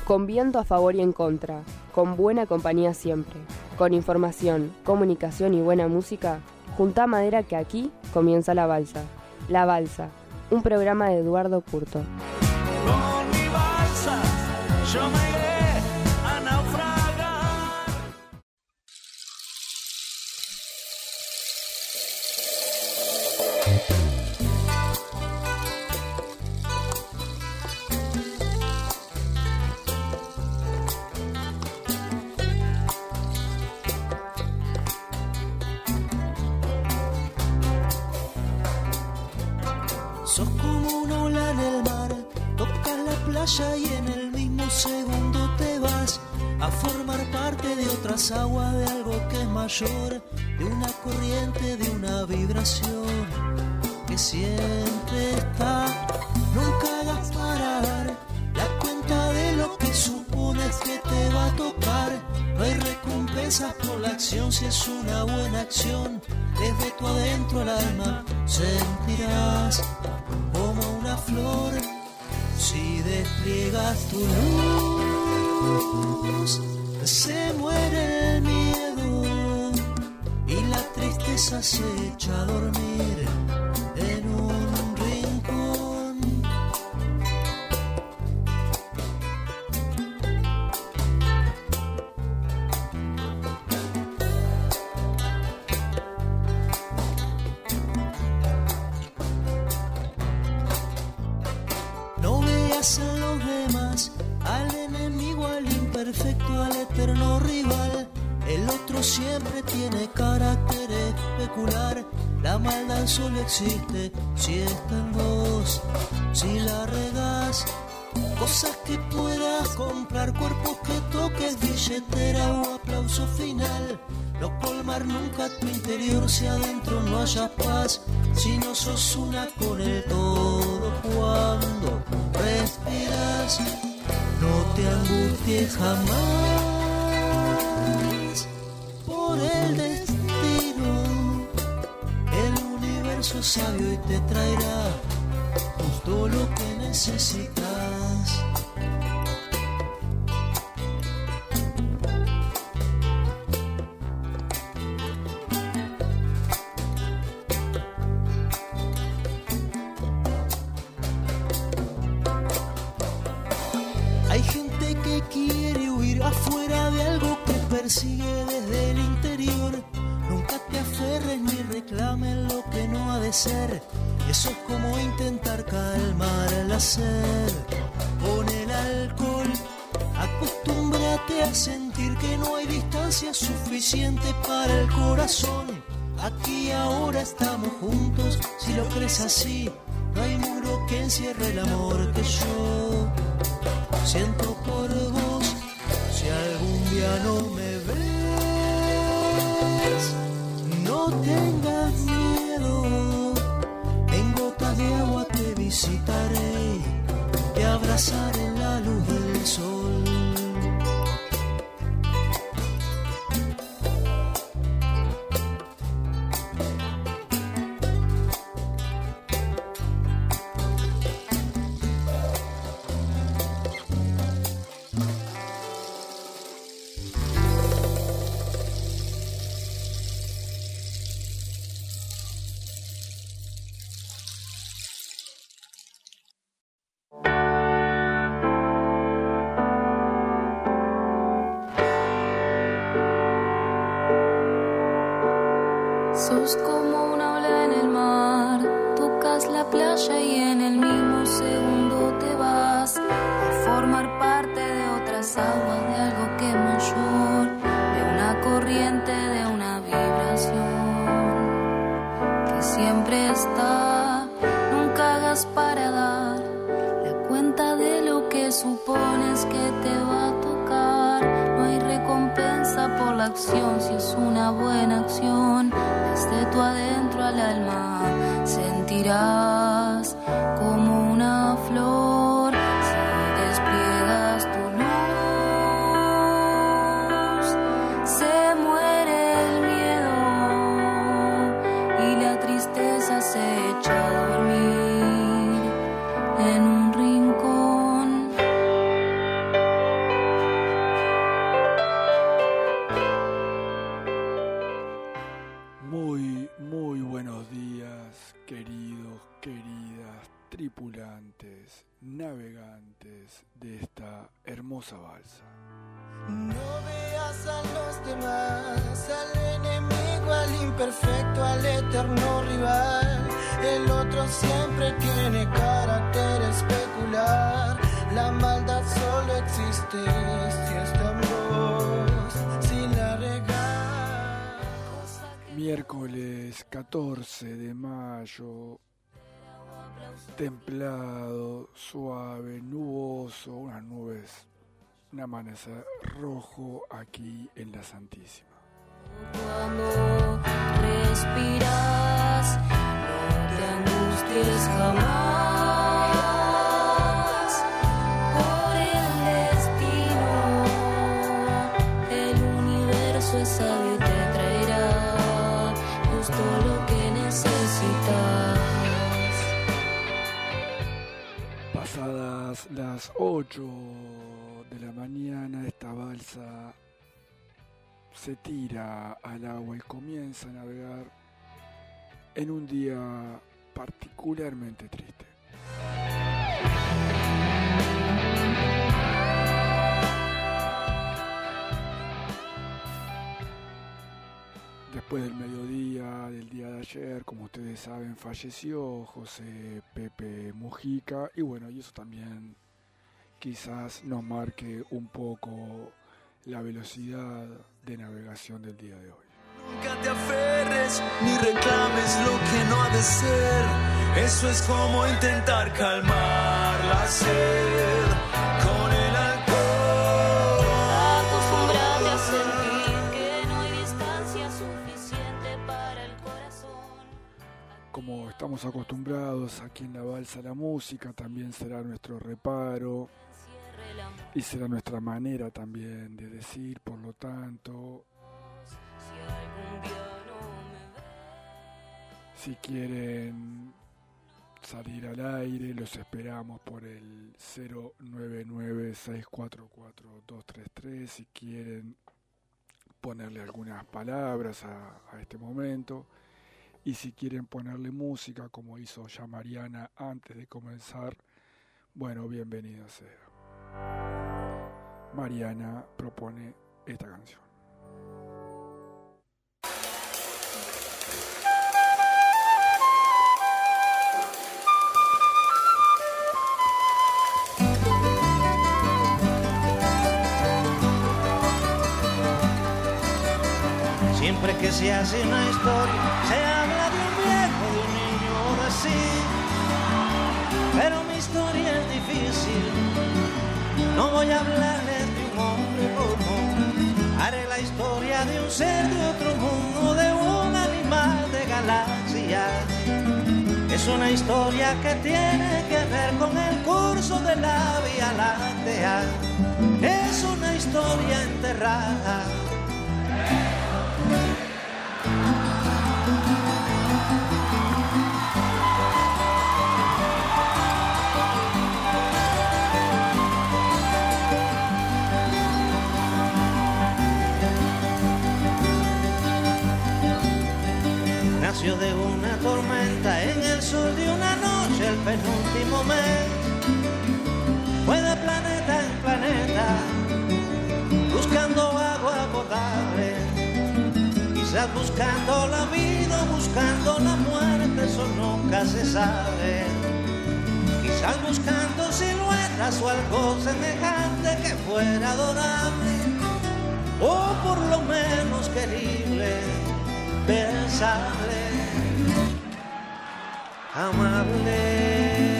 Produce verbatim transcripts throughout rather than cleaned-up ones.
Con viento a favor y en contra, con buena compañía siempre, con información, comunicación y buena música, juntá madera que aquí comienza La Balsa. La Balsa, un programa de Eduardo Curto. Con mi balsa yo me iré a naufragar. Sos como una ola en el mar, tocas la playa y en el mismo segundo te vas a formar parte de otras aguas, de algo que es mayor, de una corriente, de una vibración que siempre está. Nunca hagas parar la cuenta de lo que supones que te va a tocar. No hay recompensas por la acción si es una buena acción. Desde tu adentro al alma sentirás como una flor si despliegas tu luz. Se muere el miedo y la tristeza se echa a dormir en un rincón. No veas a los demás, al enemigo, al imperfecto, al eterno rival. El otro siempre tiene carácter especular. La maldad solo existe si está en vos. Si la regás, cosas que puedas comprar, cuerpos que toques, billetera o aplauso final. No colmar nunca tu interior si adentro no haya paz. Si no sos una con el todo cuando respiras, no te angusties jamás por el destino. El universo es sabio y te traerá justo lo que necesitas. Hay gente que quiere huir afuera de algo que persigue desde el interior. Nunca te aferres ni reclames lo que no ha de ser. Eso es como intentar calmar la sed con el alcohol. Acostúmbrate a sentir que no hay distancia suficiente para el corazón. Aquí ahora estamos juntos, si lo crees así, no hay muro que encierre el amor que yo siento por vos. Si algún día no me ves, no tengas miedo. En gotas de agua te visitaré, te abrazaré en la luz del sol. Sos como una ola en el mar, tocas la playa y en el mismo segundo te vas a formar parte de otras aguas, de algo que es mayor, de una corriente, de una vibración que siempre está. Nunca hagas para dar la cuenta de lo que supones que te va a tocar. No hay recompensa por la acción si es una buena acción. Desde tu adentro al alma sentirás como una flor si despliegas tu luz. Se muere el miedo y la tristeza se echa a dormir en un rincón. Muy, muy buenos días, queridos, queridas, tripulantes, navegantes de esta hermosa balsa. No veas a los demás, al enemigo, al imperfecto, al eterno rival. El otro siempre tiene carácter especular. La maldad solo existe si está en vos, si la regás. Miércoles catorce de mayo, templado, suave, nuboso, unas nubes, un amanecer rojo aquí en la Santísima. Cuando respiras, no te angusties jamás por el destino. El universo es sabio y te traerá justo lo que necesitas. Pasadas las ocho de la mañana, esta balsa se tira al agua y comienza a navegar en un día particularmente triste. Después del mediodía del día de ayer, como ustedes saben, falleció José Pepe Mujica, y bueno, y eso también quizás nos marque un poco la velocidad de navegación del día de hoy. Nunca te aferres ni reclames lo que no ha de ser. Eso es como intentar calmar la sed con el alcohol. Acostúmbrate a sentir que no hay distancia suficiente para el corazón. Como estamos acostumbrados aquí en la balsa, la música también será nuestro reparo y será nuestra manera también de decir, por lo tanto, si quieren salir al aire, los esperamos por el cero nueve nueve, seis cuatro cuatro, dos tres tres. Si quieren ponerle algunas palabras a, a este momento, y si quieren ponerle música, como hizo ya Mariana antes de comenzar, bueno, bienvenido sea. Mariana propone esta canción. Siempre que se hace una historia, se habla de un viejo, de un niño o de sí. Pero mi historia es difícil, no voy a hablarles de un hombre común. Haré la historia de un ser de otro mundo, de un animal de galaxia. Es una historia que tiene que ver con el curso de la Vía Láctea. Es una historia enterrada. Nació de una tormenta en el sol de una noche, el penúltimo mes. Fue de planeta en planeta, buscando agua potable. Quizás buscando la vida, buscando la muerte, eso nunca se sabe. Quizás buscando siluetas o algo semejante que fuera adorable, o por lo menos querible, pensable, amable.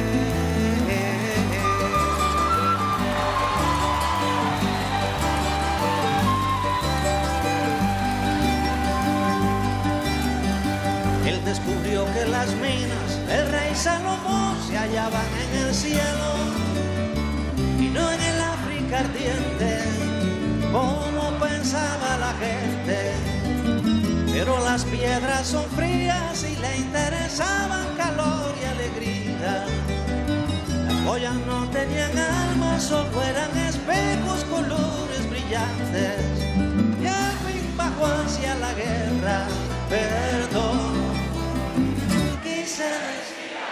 Él descubrió que las minas del rey Salomón se hallaban en el cielo y no en el África ardiente, como pensaba la gente. Pero las piedras son frías y le interesaban calor y alegría. Las joyas no tenían alma, solo eran espejos, colores brillantes. Y al fin bajó hacia la guerra perdón. Quizás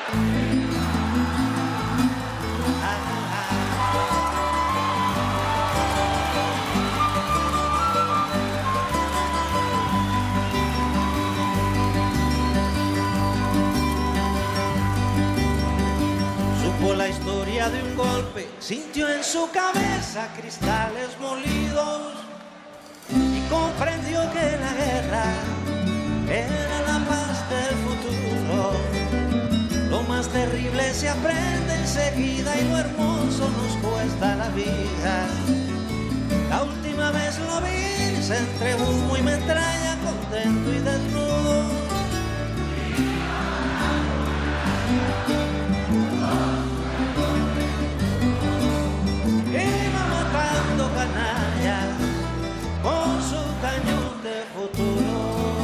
supo la historia de un golpe, sintió en su cabeza cristales molidos y comprendió que la guerra era la paz del futuro. Lo más terrible se aprende enseguida y lo hermoso nos cuesta la vida. La última vez lo vi entre humo y metralla, contento y desnudo. Iba matando canallas con su cañón de futuro.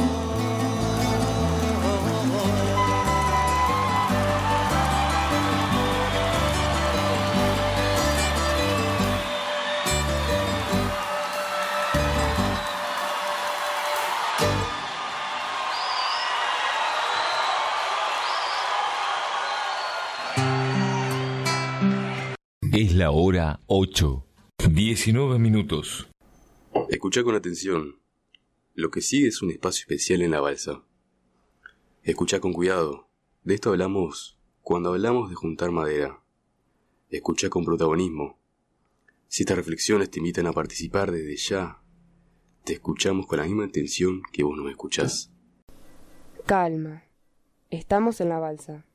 Es la hora ocho, diecinueve minutos. Escuchá con atención. Lo que sigue es un espacio especial en la balsa. Escuchá con cuidado. De esto hablamos cuando hablamos de juntar madera. Escuchá con protagonismo. Si estas reflexiones te invitan a participar desde ya, te escuchamos con la misma intención que vos nos escuchás. Calma. Estamos en la balsa.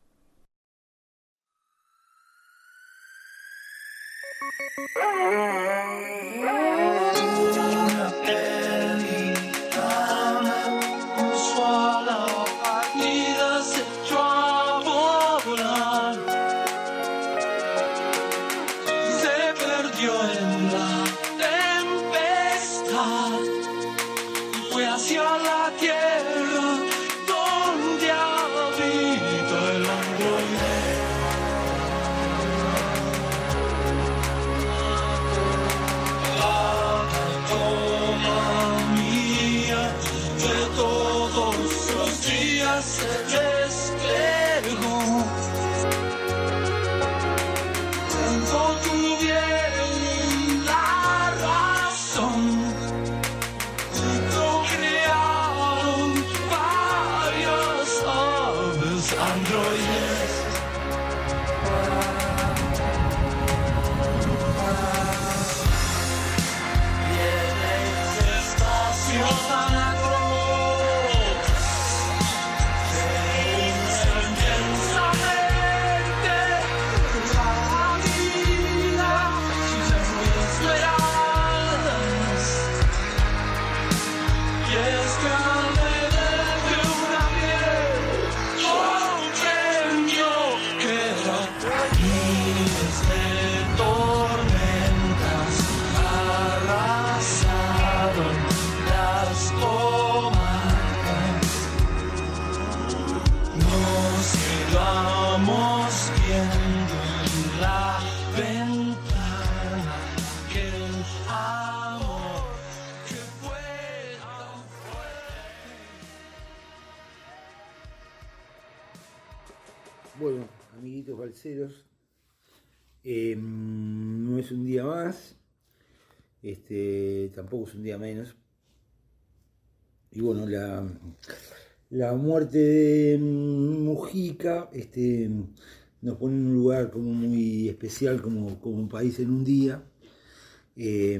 Bueno, amiguitos balseros, eh, no es un día más, este, tampoco es un día menos. Y bueno, la, la muerte de Mujica este, nos pone en un lugar como muy especial, como, como un país en un día. Eh,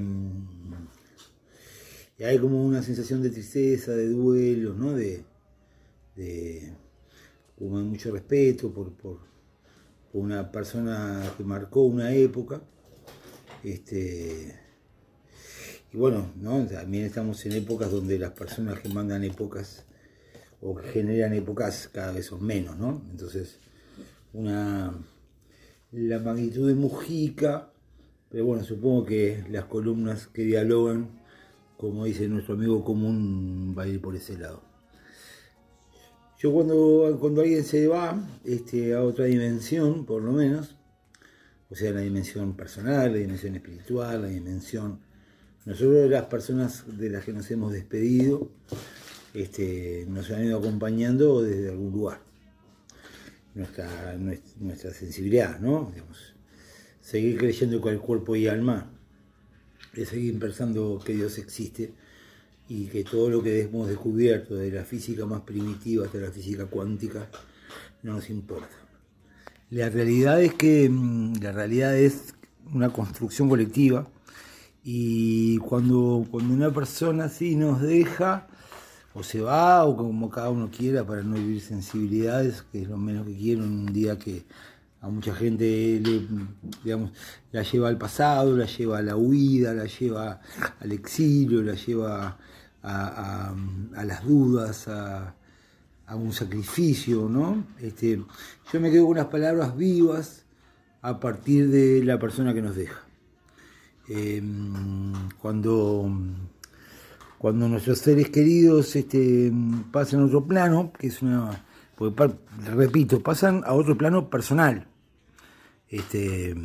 y hay como una sensación de tristeza, de duelo, ¿no? De, de como de mucho respeto por, por, por una persona que marcó una época. Este, y bueno, ¿no? También estamos en épocas donde las personas que mandan épocas o que generan épocas cada vez son menos, ¿no? Entonces, una, la magnitud de Mujica, pero bueno, supongo que las columnas que dialogan, como dice nuestro amigo común, va a ir por ese lado. Yo cuando, cuando alguien se va este, a otra dimensión, por lo menos, o sea, la dimensión personal, la dimensión espiritual, la dimensión... Nosotros, las personas de las que nos hemos despedido, este, nos han ido acompañando desde algún lugar. Nuestra, nuestra sensibilidad, ¿no? Digamos, seguir creyendo que el cuerpo y alma, es seguir pensando que Dios existe y que todo lo que hemos descubierto, de la física más primitiva hasta la física cuántica, no nos importa. La realidad es que la realidad es una construcción colectiva, y cuando, cuando una persona así nos deja, o se va, o como cada uno quiera, para no vivir sensibilidades, que es lo menos que quiero en un día que a mucha gente le, digamos, la lleva al pasado, la lleva a la huida, la lleva al exilio, la lleva a, a, a las dudas, a, a un sacrificio, ¿no? Este, yo me quedo con unas palabras vivas a partir de la persona que nos deja. Eh, cuando... Cuando nuestros seres queridos este, pasan a otro plano, que es una, porque, repito, pasan a otro plano personal. Este,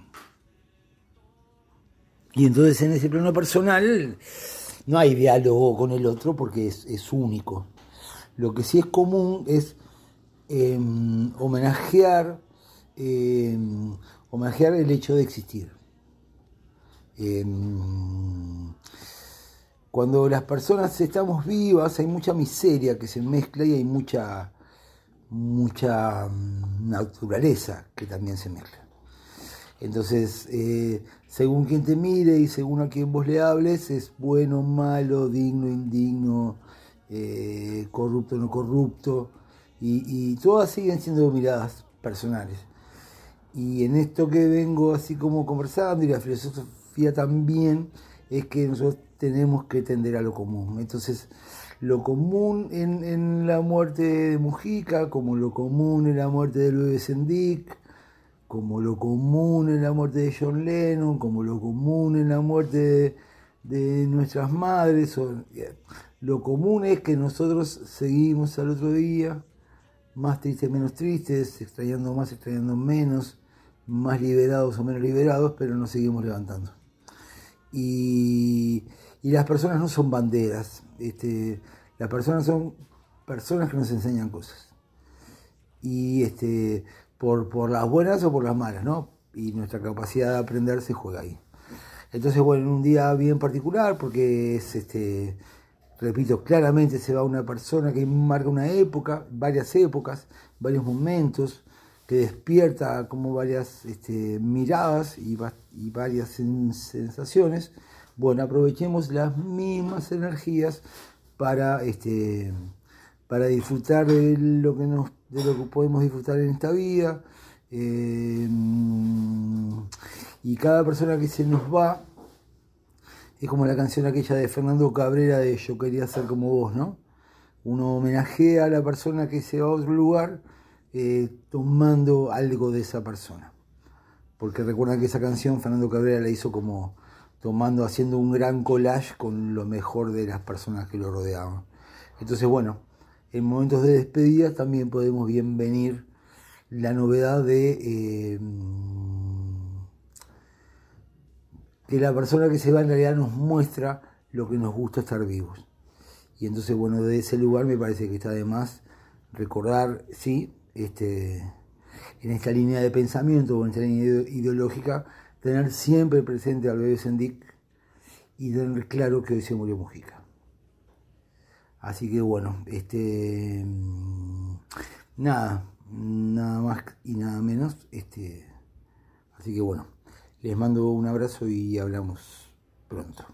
y entonces en ese plano personal no hay diálogo con el otro porque es, es único. Lo que sí es común es eh, homenajear, eh, homenajear el hecho de existir. Eh, Cuando las personas estamos vivas hay mucha miseria que se mezcla y hay mucha, mucha naturaleza que también se mezcla. Entonces, eh, según quien te mire y según a quien vos le hables, es bueno, malo, digno, indigno, eh, corrupto, no corrupto, y, y todas siguen siendo miradas personales. Y en esto que vengo así como conversando, y la filosofía también, es que nosotros tenemos que tender a lo común. Entonces, lo común en, en la muerte de Mujica, como lo común en la muerte de Bebe Sendik, como lo común en la muerte de John Lennon, como lo común en la muerte de, de nuestras madres, o, lo común es que nosotros seguimos al otro día, más tristes, menos tristes, extrañando más, extrañando menos, más liberados o menos liberados, pero nos seguimos levantando. Y, y las personas no son banderas, este, las personas son personas que nos enseñan cosas. Y este, por, por las buenas o por las malas, ¿no? Y nuestra capacidad de aprender se juega ahí. Entonces, bueno, en un día bien particular, porque es, este, repito, claramente se va una persona que marca una época, varias épocas, varios momentos, que despierta como varias este, miradas y, y varias sensaciones. Bueno, aprovechemos las mismas energías para, este, para disfrutar de lo que nos, de lo que podemos disfrutar en esta vida. Eh, y cada persona que se nos va es como la canción aquella de Fernando Cabrera de Yo quería ser como vos, ¿no? Uno homenajea a la persona que se va a otro lugar, Eh, tomando algo de esa persona, porque recuerdan que esa canción Fernando Cabrera la hizo como tomando, haciendo un gran collage con lo mejor de las personas que lo rodeaban. Entonces, bueno, en momentos de despedida también podemos bienvenir la novedad de eh, que la persona que se va en realidad nos muestra lo que nos gusta estar vivos. Y entonces, bueno, de ese lugar me parece que está de más recordar, sí, Este, en esta línea de pensamiento o en esta línea ideológica, tener siempre presente al Bebe Sendik y tener claro que hoy se murió Mujica. Así que bueno, este nada, nada más y nada menos. Este, así que bueno, les mando un abrazo y hablamos pronto.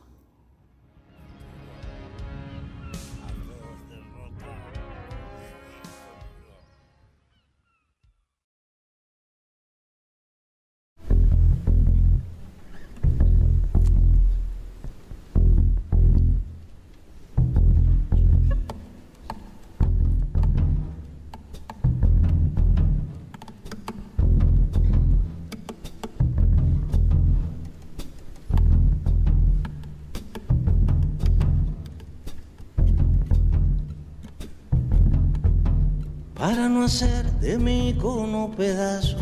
Para no hacer de mí cono pedazos,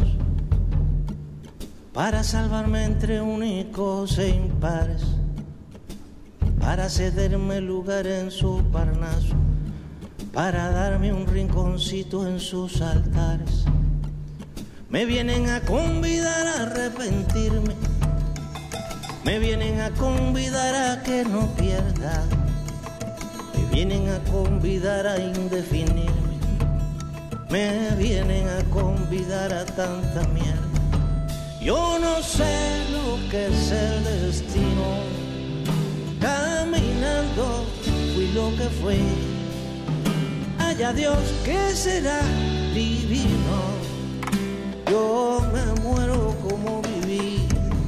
para salvarme entre únicos e impares, para cederme lugar en su parnaso, para darme un rinconcito en sus altares. Me vienen a convidar a arrepentirme, me vienen a convidar a que no pierda, me vienen a convidar a indefinirme, me vienen a convidar a tanta mierda. Yo no sé lo que es el destino, caminando fui lo que fui. Haya Dios que será divino. Yo me muero como viví,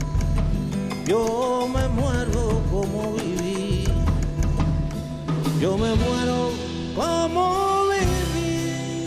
yo me muero como viví, yo me muero como viví.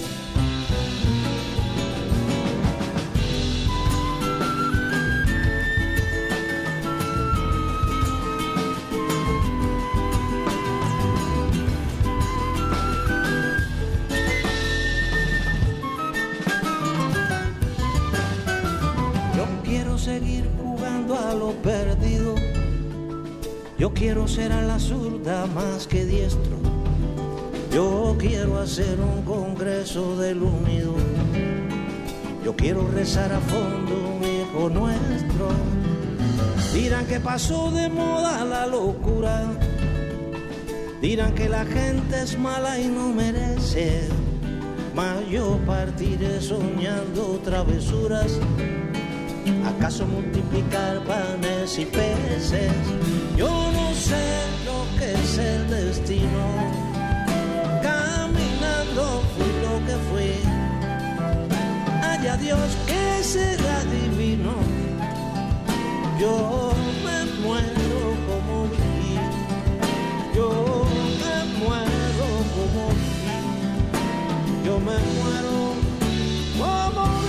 Quiero seguir jugando a lo perdido, yo quiero ser a la zurda más que diestro, yo quiero hacer un congreso del unido, yo quiero rezar a fondo un hijo nuestro. Dirán que pasó de moda la locura, dirán que la gente es mala y no merece, mas yo partiré soñando travesuras. ¿Acaso multiplicar panes y peces? Yo no sé lo que es el destino, caminando fui lo que fui. Haya Dios que será divino. Yo me muero como viví, yo me muero como viví, yo me muero como viví.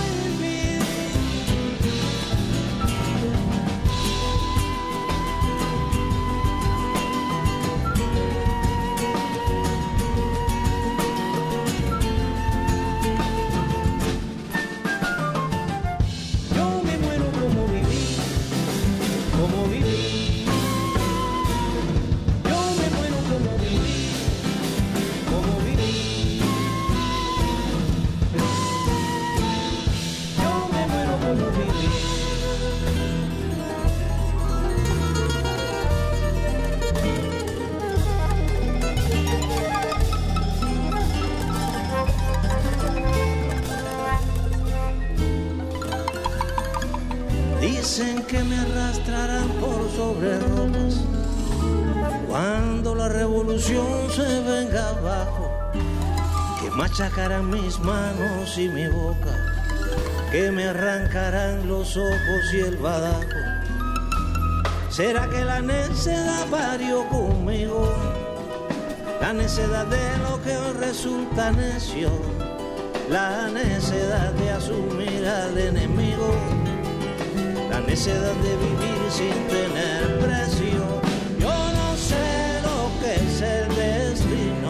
Dicen que me arrastrarán por sobre rocas cuando la revolución se venga abajo, que machacarán mis manos y mi boca, que me arrancarán los ojos y el badajo. ¿Será que la necedad parió conmigo? La necedad de lo que hoy resulta necio, la necedad de asumir al enemigo, la necedad de vivir sin tener precio. Yo no sé lo que es el destino,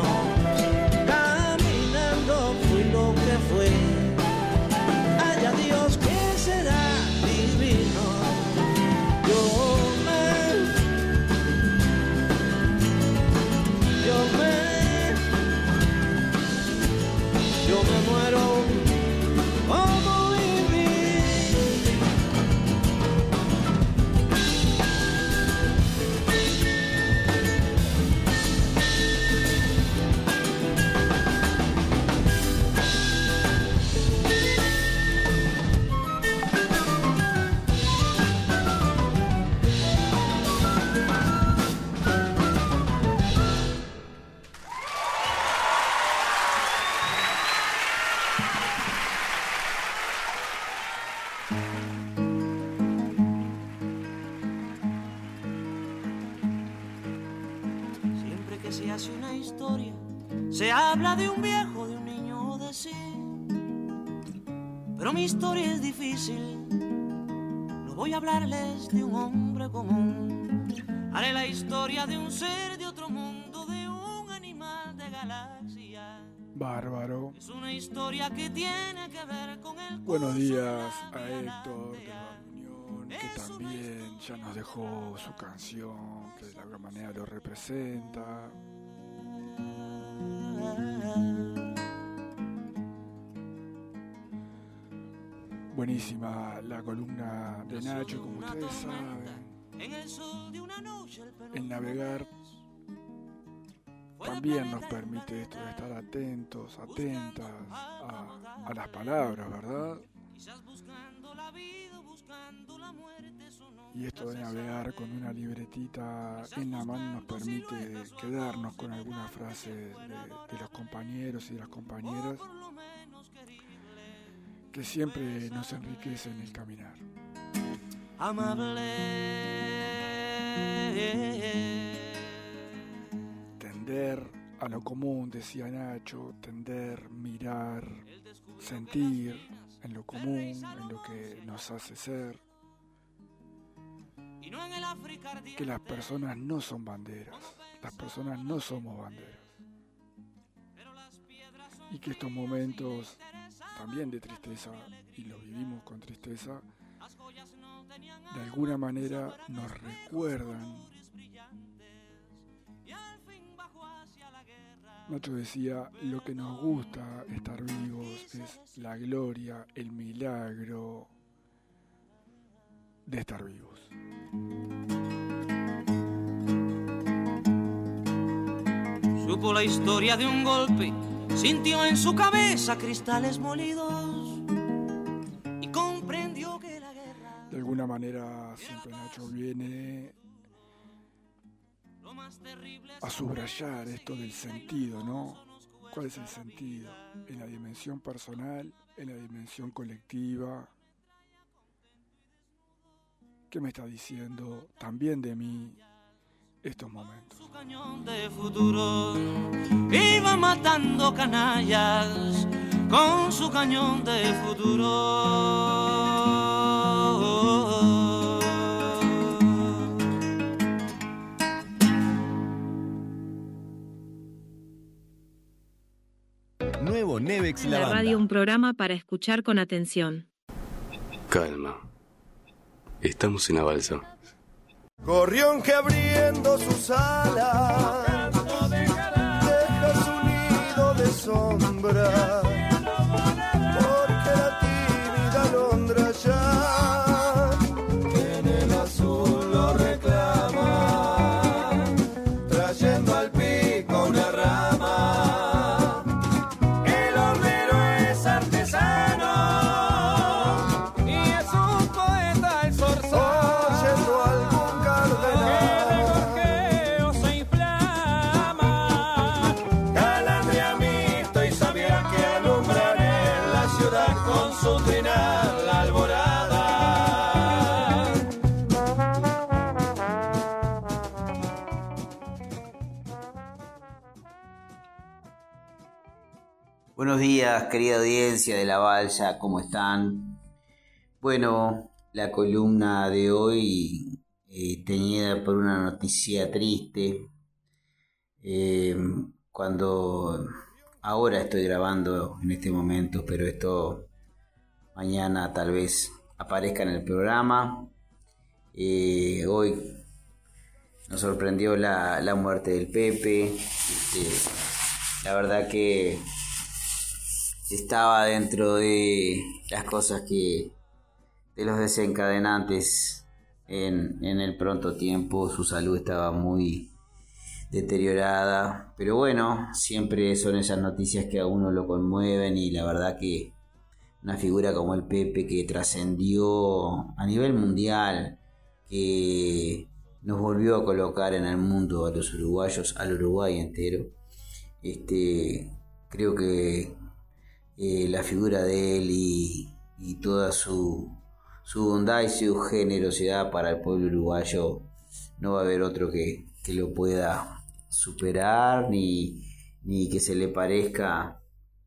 caminando fui lo que fui. Haya Dios que será divino. Yo me, yo me, yo me muero como viví. Se habla de un viejo, de un niño, de sí, pero mi historia es difícil. No voy a hablarles de un hombre común. Haré la historia de un ser de otro mundo, de un animal de galaxia. Bárbaro. Es una historia que tiene que ver con el Buenos días a Héctor de la Unión, que también ya nos dejó su canción, que de alguna manera lo representa. Buenísima la columna de Nacho, como ustedes saben. El navegar también nos permite esto de estar atentos, atentas a, a las palabras, ¿verdad? Y esto de navegar con una libretita en la mano nos permite quedarnos con algunas frases de, de los compañeros y de las compañeras que siempre nos enriquecen el caminar. Amable. Tender a lo común, decía Nacho, tender, mirar, sentir en lo común, en lo que nos hace ser. Que las personas no son banderas, las personas no somos banderas. Y que estos momentos también de tristeza, y lo vivimos con tristeza, de alguna manera nos recuerdan. Nacho decía, lo que nos gusta estar vivos es la gloria, el milagro de estar vivos. Supo la historia de un golpe, sintió en su cabeza cristales molidos y comprendió que la guerra... De alguna manera siempre Nacho viene a subrayar esto del sentido, ¿no? ¿Cuál es el sentido? En la dimensión personal, en la dimensión colectiva. ¿Qué me está diciendo también de mí estos momentos? Su cañón de futuro iba matando canallas con su cañón de futuro. Nuevo Nevex La La Banda. radio, un programa para escuchar con atención. Calma. Estamos en la balsa. Gorrión que abriendo sus alas deja su nido de sombra, porque la tímida alondra ya en el azul lo reclama, trayendo al pico una rama. El hornero es artesano y es un poeta el zorzal. Su trinal alborada. Buenos días, querida audiencia de La Balsa, ¿cómo están? Bueno, la columna de hoy eh, teñida por una noticia triste. Eh, cuando ahora estoy grabando en este momento, pero esto mañana tal vez aparezca en el programa. Eh, hoy nos sorprendió la, la muerte del Pepe. Este, la verdad que estaba dentro de las cosas que, de los desencadenantes en, en el pronto tiempo. Su salud estaba muy deteriorada, pero bueno, siempre son esas noticias que a uno lo conmueven, y la verdad que una figura como el Pepe, que trascendió a nivel mundial, que nos volvió a colocar en el mundo a los uruguayos, al Uruguay entero. Este, creo que eh, la figura de él y, y toda su, su bondad y su generosidad para el pueblo uruguayo, no va a haber otro que, que lo pueda superar, ni, ni que se le parezca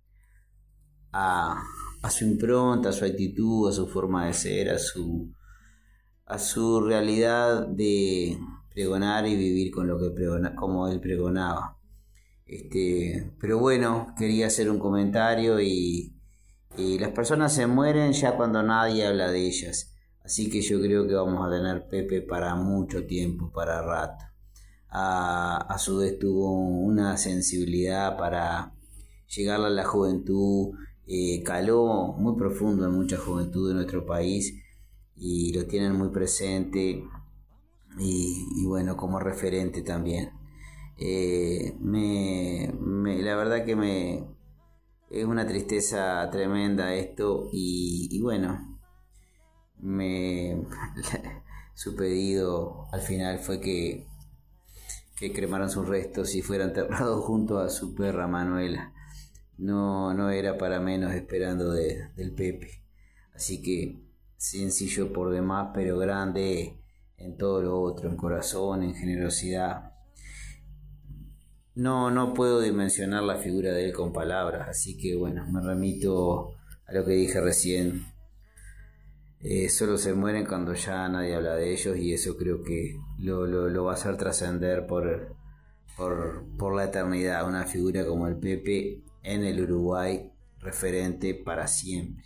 a... a su impronta, a su actitud, a su forma de ser, a su, a su realidad de pregonar y vivir con lo que pregona, como él pregonaba. Este, pero bueno, quería hacer un comentario y, y las personas se mueren ya cuando nadie habla de ellas. Así que yo creo que vamos a tener Pepe para mucho tiempo, para rato. a, a su vez tuvo una sensibilidad para llegar a la juventud, eh, caló muy profundo en mucha juventud de nuestro país y lo tienen muy presente y, y bueno, como referente también. Eh, me, me, la verdad que me es una tristeza tremenda esto y, y bueno, me su pedido al final fue que, que cremaran sus restos y fuera enterrado junto a su perra Manuela. No, no era para menos esperando de, del Pepe. Así que sencillo por demás, pero grande en todo lo otro, en corazón, en generosidad. No, no puedo dimensionar la figura de él con palabras, así que bueno, me remito a lo que dije recién. Eh, solo se mueren cuando ya nadie habla de ellos y eso creo que lo, lo, lo va a hacer trascender por, por, por la eternidad. Una figura como el Pepe en el Uruguay, referente para siempre.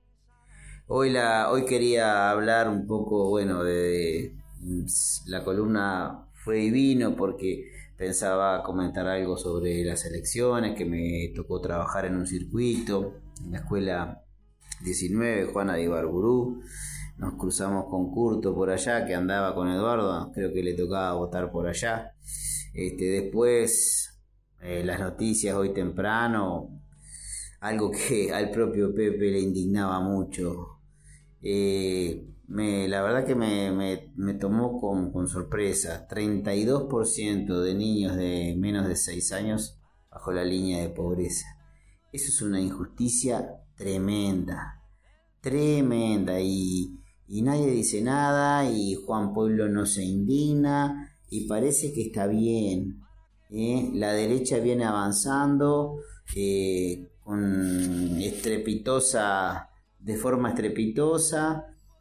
Hoy, la, hoy quería hablar un poco, bueno, de, de la columna fue divino porque pensaba comentar algo sobre las elecciones, que me tocó trabajar en un circuito, en la escuela diecinueve, Juana de Ibarburú. Nos cruzamos con Curto por allá, que andaba con Eduardo, creo que le tocaba votar por allá. Este, después, eh, las noticias hoy temprano, algo que al propio Pepe le indignaba mucho. Eh, me, la verdad que me, me, me tomó con, con sorpresa. treinta y dos por ciento de niños de menos de seis años bajo la línea de pobreza. Eso es una injusticia tremenda, tremenda, y, y nadie dice nada, y Juan Pueblo no se indigna, y parece que está bien, ¿eh? La derecha viene avanzando eh, con estrepitosa, de forma estrepitosa,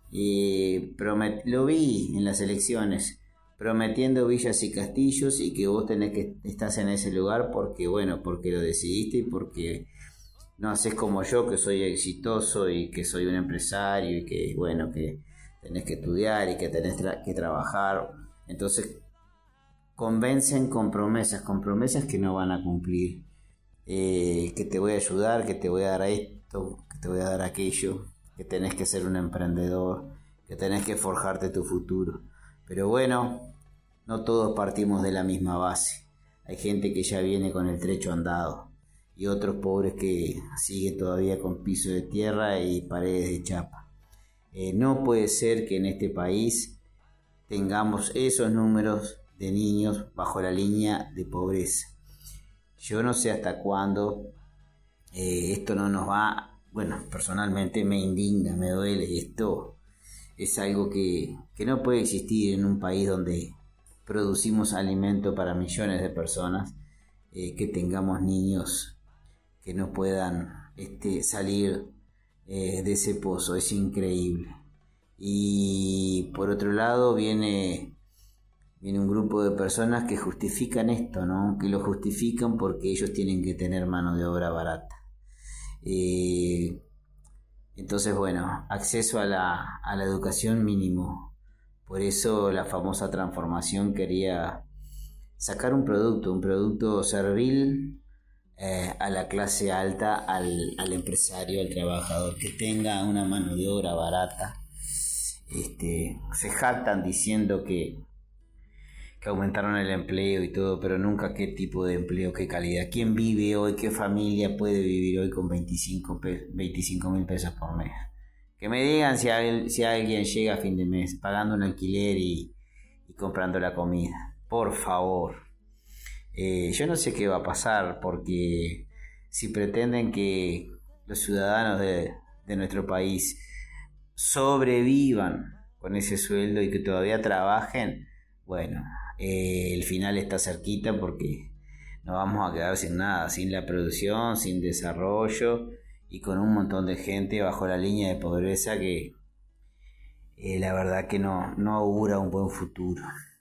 eh, promet, lo vi en las elecciones, prometiendo villas y castillos, y que vos tenés que estás en ese lugar porque, bueno, porque lo decidiste y porque no haces como yo, que soy exitoso y que soy un empresario y que, bueno, que tenés que estudiar y que tenés tra- que trabajar. Entonces convencen con promesas, con promesas que no van a cumplir. Eh, que te voy a ayudar, que te voy a dar esto, que te voy a dar aquello, que tenés que ser un emprendedor, que tenés que forjarte tu futuro. Pero bueno, no todos partimos de la misma base. Hay gente que ya viene con el trecho andado y otros pobres que siguen todavía con piso de tierra y paredes de chapa. Eh, no puede ser que en este país tengamos esos números de niños bajo la línea de pobreza. Yo no sé hasta cuándo eh, esto no nos va, bueno, personalmente me indigna, me duele. Esto es algo que, que no puede existir en un país donde producimos alimento para millones de personas, eh, que tengamos niños que no puedan este, salir eh, de ese pozo. Es increíble. Y por otro lado viene, viene un grupo de personas que justifican esto, ¿no? Que lo justifican porque ellos tienen que tener mano de obra barata. Eh, entonces, bueno, acceso a la, a la educación mínimo. Por eso la famosa transformación quería sacar un producto, un producto servil eh, a la clase alta, al, al empresario, al trabajador, que tenga una mano de obra barata. Este, se jactan diciendo que, que aumentaron el empleo y todo, pero nunca qué tipo de empleo, qué calidad. ¿Quién vive hoy, qué familia puede vivir hoy con veinticinco mil pesos por mes? Que me digan si, hay, si alguien llega a fin de mes pagando un alquiler y, y comprando la comida. Por favor. Eh, yo no sé qué va a pasar, porque si pretenden que los ciudadanos de, de nuestro país sobrevivan con ese sueldo y que todavía trabajen, bueno, eh, el final está cerquita, porque nos vamos a quedar sin nada, sin la producción, sin desarrollo y con un montón de gente bajo la línea de pobreza que eh, la verdad que no, no augura un buen futuro.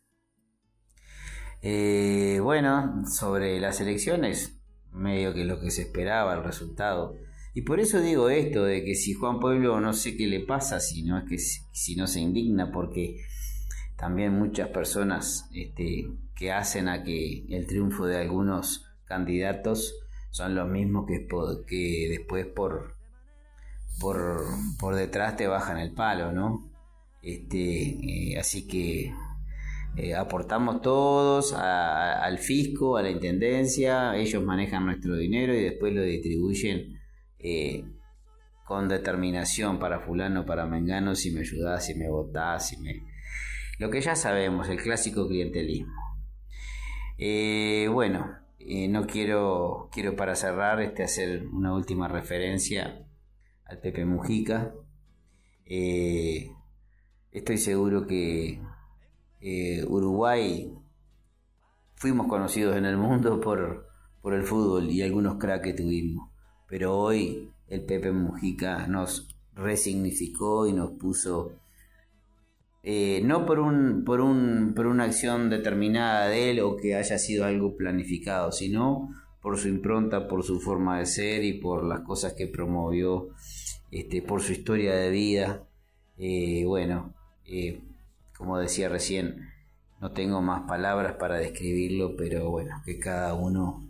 Eh, bueno, sobre las elecciones, medio que lo que se esperaba, el resultado. Y por eso digo esto, de que si Juan Pueblo no sé qué le pasa, si no es que si no se indigna, porque también muchas personas este, que hacen a que el triunfo de algunos candidatos son los mismos que, que después por, por, por detrás te bajan el palo, ¿no? Este, eh, así que eh, aportamos todos a, a, al fisco, a la intendencia, ellos manejan nuestro dinero y después lo distribuyen eh, con determinación para fulano, para mengano, si me ayudás, si me votás, si me... lo que ya sabemos, el clásico clientelismo. Eh, bueno, eh, no quiero, quiero para cerrar este hacer una última referencia al Pepe Mujica. Eh, estoy seguro que eh, Uruguay fuimos conocidos en el mundo por, por el fútbol y algunos cracks que tuvimos, pero hoy el Pepe Mujica nos resignificó y nos puso, eh, no por, un, por, un, por una acción determinada de él o que haya sido algo planificado, sino por su impronta, por su forma de ser y por las cosas que promovió, este, por su historia de vida. Eh, bueno, eh, como decía recién, no tengo más palabras para describirlo, pero bueno, que cada uno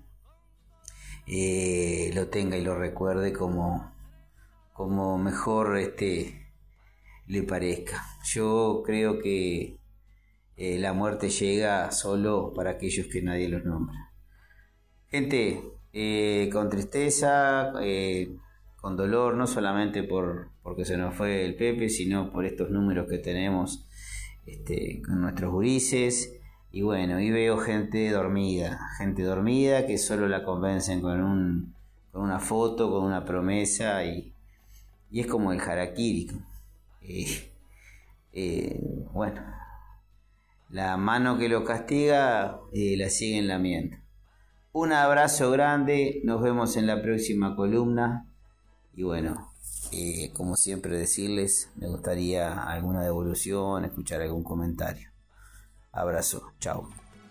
eh, lo tenga y lo recuerde como, como mejor este, le parezca. Yo creo que eh, la muerte llega solo para aquellos que nadie los nombra. Gente, eh, con tristeza, eh, con dolor, no solamente por porque se nos fue el Pepe, sino por estos números que tenemos este, con nuestros gurises. Y bueno, y veo gente dormida, gente dormida que solo la convencen con, un, con una foto, con una promesa, y, y es como el harakiri. Eh, eh, bueno, la mano que lo castiga eh, la siguen lamiendo. Un abrazo grande, nos vemos en la próxima columna. Y bueno, eh, como siempre decirles, me gustaría alguna devolución, escuchar algún comentario. Abrazo, chao.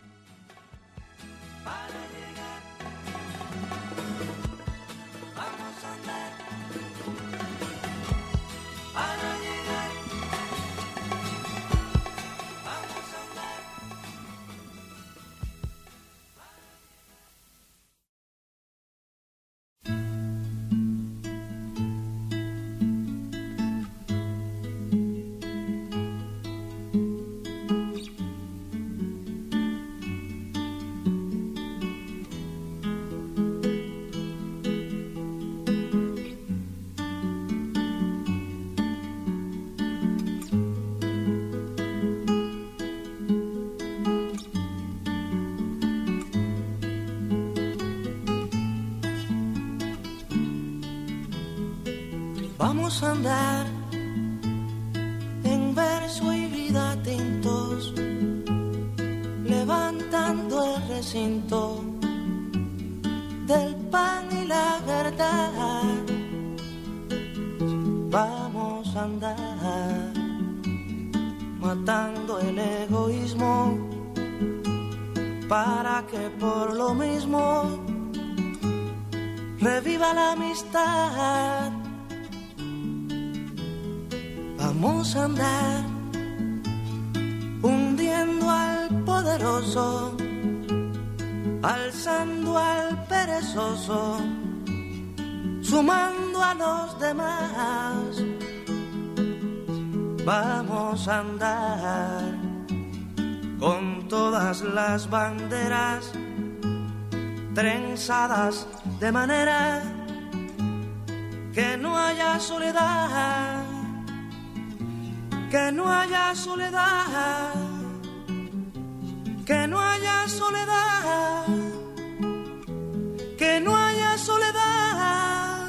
Vamos a andar en verso y vida tintos, levantando el recinto del pan y la verdad. Vamos a andar matando el egoísmo para que por lo mismo reviva la amistad. Vamos a andar hundiendo al poderoso, alzando al perezoso, sumando a los demás. Vamos a andar con todas las banderas trenzadas de manera que no haya soledad. Que no haya soledad, que no haya soledad, que no haya soledad.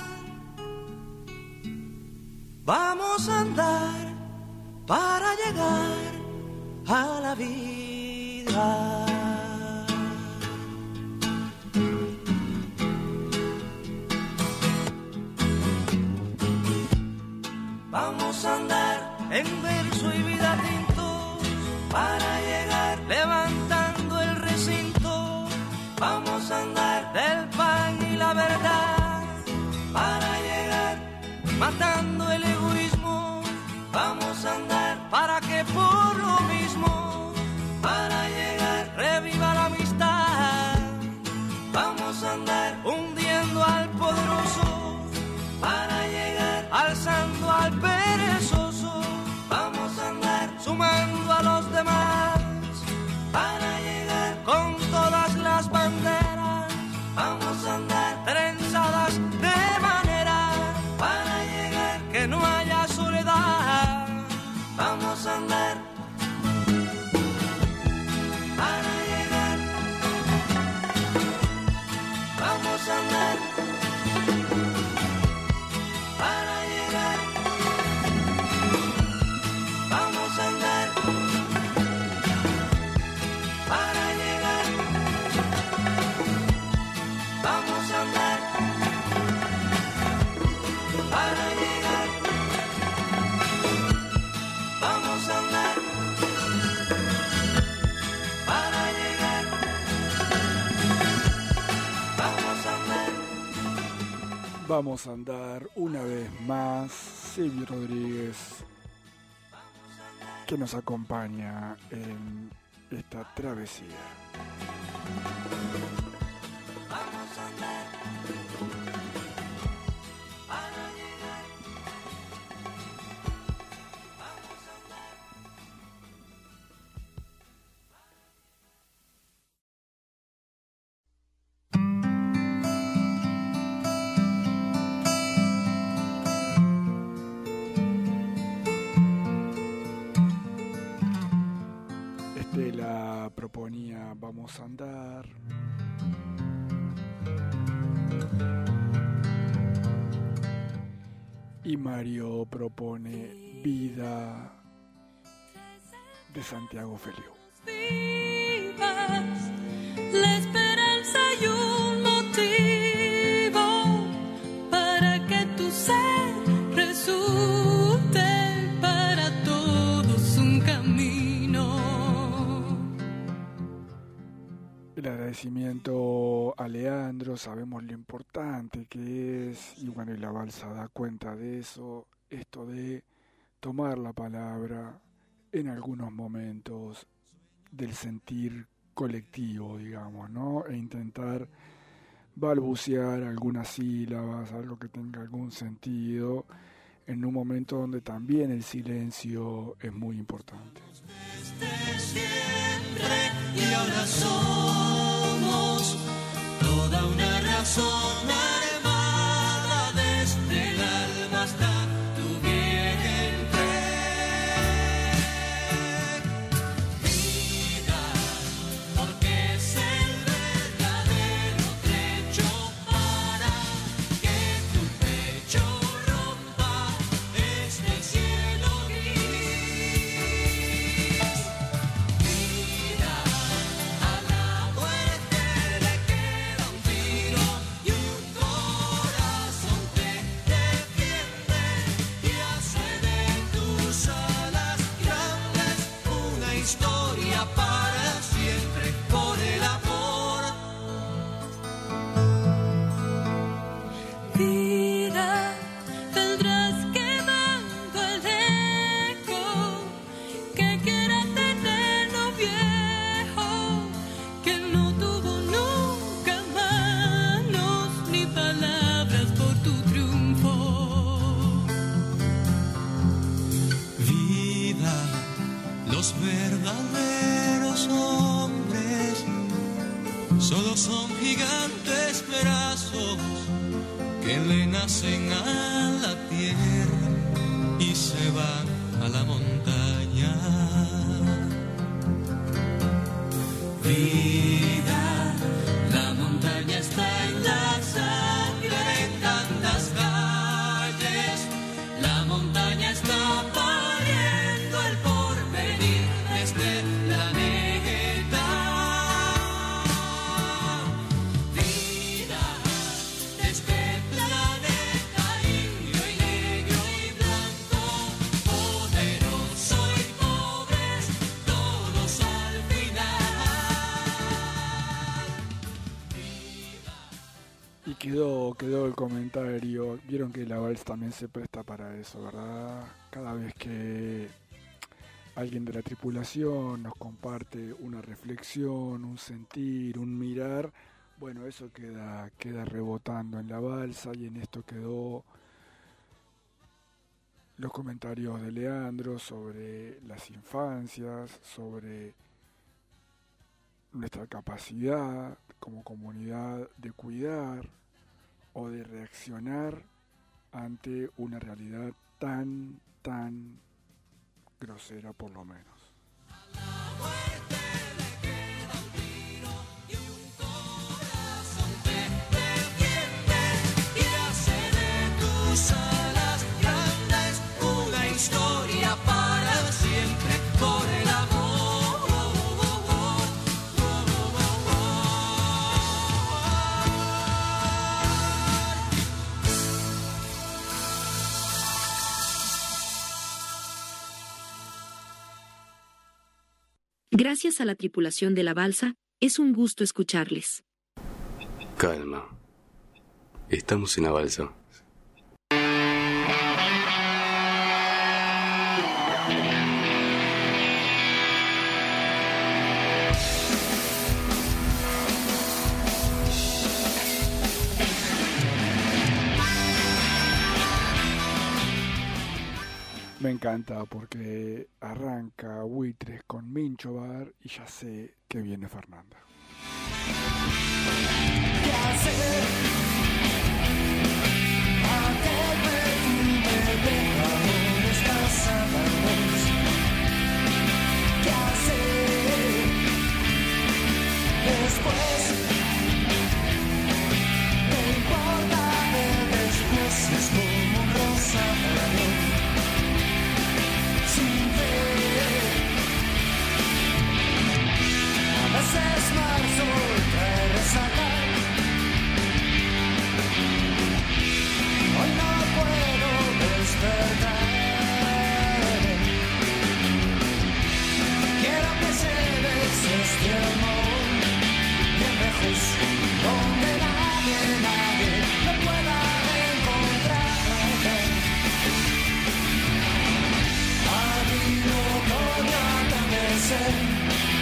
Vamos a andar para llegar a la vida. Vamos a andar en verso y vida tintos para llegar levantando el recinto. Vamos a andar del pan y la verdad para llegar matando el egoísmo. Vamos a andar para que por lo mismo que no haya soledad. Vamos a andar para llegar. Vamos a andar para llegar. Vamos a andar para llegar. Vamos a andar para llegar. Vamos a andar para llegar. Vamos a andar. Vamos a andar una vez más. Silvio Rodríguez, que nos acompaña en esta travesía. Vamos a andar para llegar. Vamos a andar. Estela proponía Vamos a andar. Y Mario propone Vida de Santiago Feliu. Vivas, la esperanza y un motivo para que tu ser resulte para todos un camino. El agradecimiento a Leandro, sabemos lo importante que es, y bueno, y la balsa da cuenta de eso, esto de tomar la palabra en algunos momentos del sentir colectivo, digamos, ¿no? E intentar balbucear algunas sílabas, algo que tenga algún sentido, en un momento donde también el silencio es muy importante. Desde siempre y ahora somos toda una razón armada desde el alma hasta tu vientre. Vida, porque es el verdadero trecho para que tu pecho rompa este cielo gris. Vida, a la muerte le queda un tiro y un corazón te defiende y hace de tus alas grandes una historia para siempre por el amor. Vida, vendrás quemando el eco que quiera tenerlo viejo, que no tuvo nunca manos ni palabras por tu triunfo. Vida, los verdaderos hombres solo son gigantes brazos que le nacen a la tierra y se van a la montaña. Vida, la montaña está en la sangre en tantas calles. La montaña está pariendo el porvenir de este planeta. Vida, de este planeta indio y negro y blanco, poderoso y pobres, todos al final. Y quedó, quedó el comentario. Vieron que la vals también se presta para eso, ¿verdad? Cada vez que alguien de la tripulación nos comparte una reflexión, un sentir, un mirar, bueno, eso queda, queda rebotando en la balsa, y en esto quedó los comentarios de Leandro sobre las infancias, sobre nuestra capacidad como comunidad de cuidar o de reaccionar ante una realidad tan, tan grosera por lo menos. Alas grandes, una historia para siempre por el amor. Gracias a la tripulación de la balsa, es un gusto escucharles. Calma. Estamos en la balsa. Me encanta porque arranca Buitres con Mincho Bar y ya sé que viene Fernanda. ¿Qué hacer? Aquel perfume de amor está sábados. ¿Qué hacer? Después, no importa de después, es como un rosario. A veces marzo trae resaca. Hoy no puedo despertar. Quiero que lleves este amor bien lejos, donde nadie, nadie lo pueda encontrar. Abril, otoño, atardecer.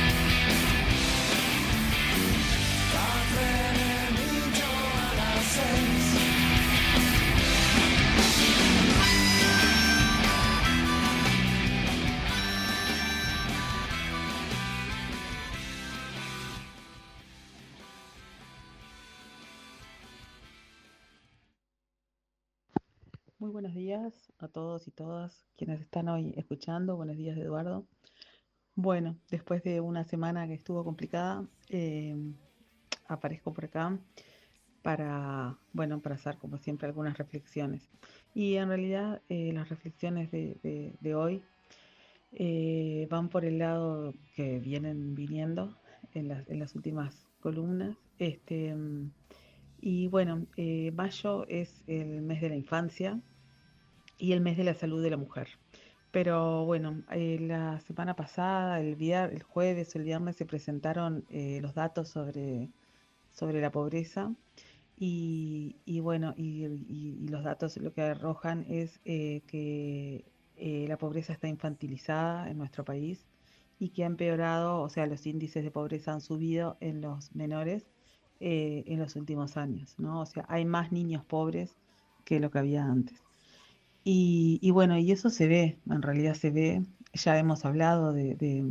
Muy buenos días a todos y todas quienes están hoy escuchando. Buenos días, Eduardo. Bueno, después de una semana que estuvo complicada, eh, aparezco por acá para, bueno, para hacer como siempre algunas reflexiones. Y en realidad eh, las reflexiones de, de, de hoy eh, van por el lado que vienen viniendo en las, en las últimas columnas. Este, y bueno, eh, mayo es el mes de la infancia y el mes de la salud de la mujer. Pero bueno, eh, la semana pasada, el, vier- el jueves o el viernes se presentaron eh, los datos sobre, sobre la pobreza y, y bueno, y, y- y los datos lo que arrojan es eh, que eh, la pobreza está infantilizada en nuestro país y que ha empeorado, o sea, los índices de pobreza han subido en los menores eh, en los últimos años, ¿no? O sea, hay más niños pobres que lo que había antes. Y, y bueno, y eso se ve, en realidad se ve, ya hemos hablado de, de-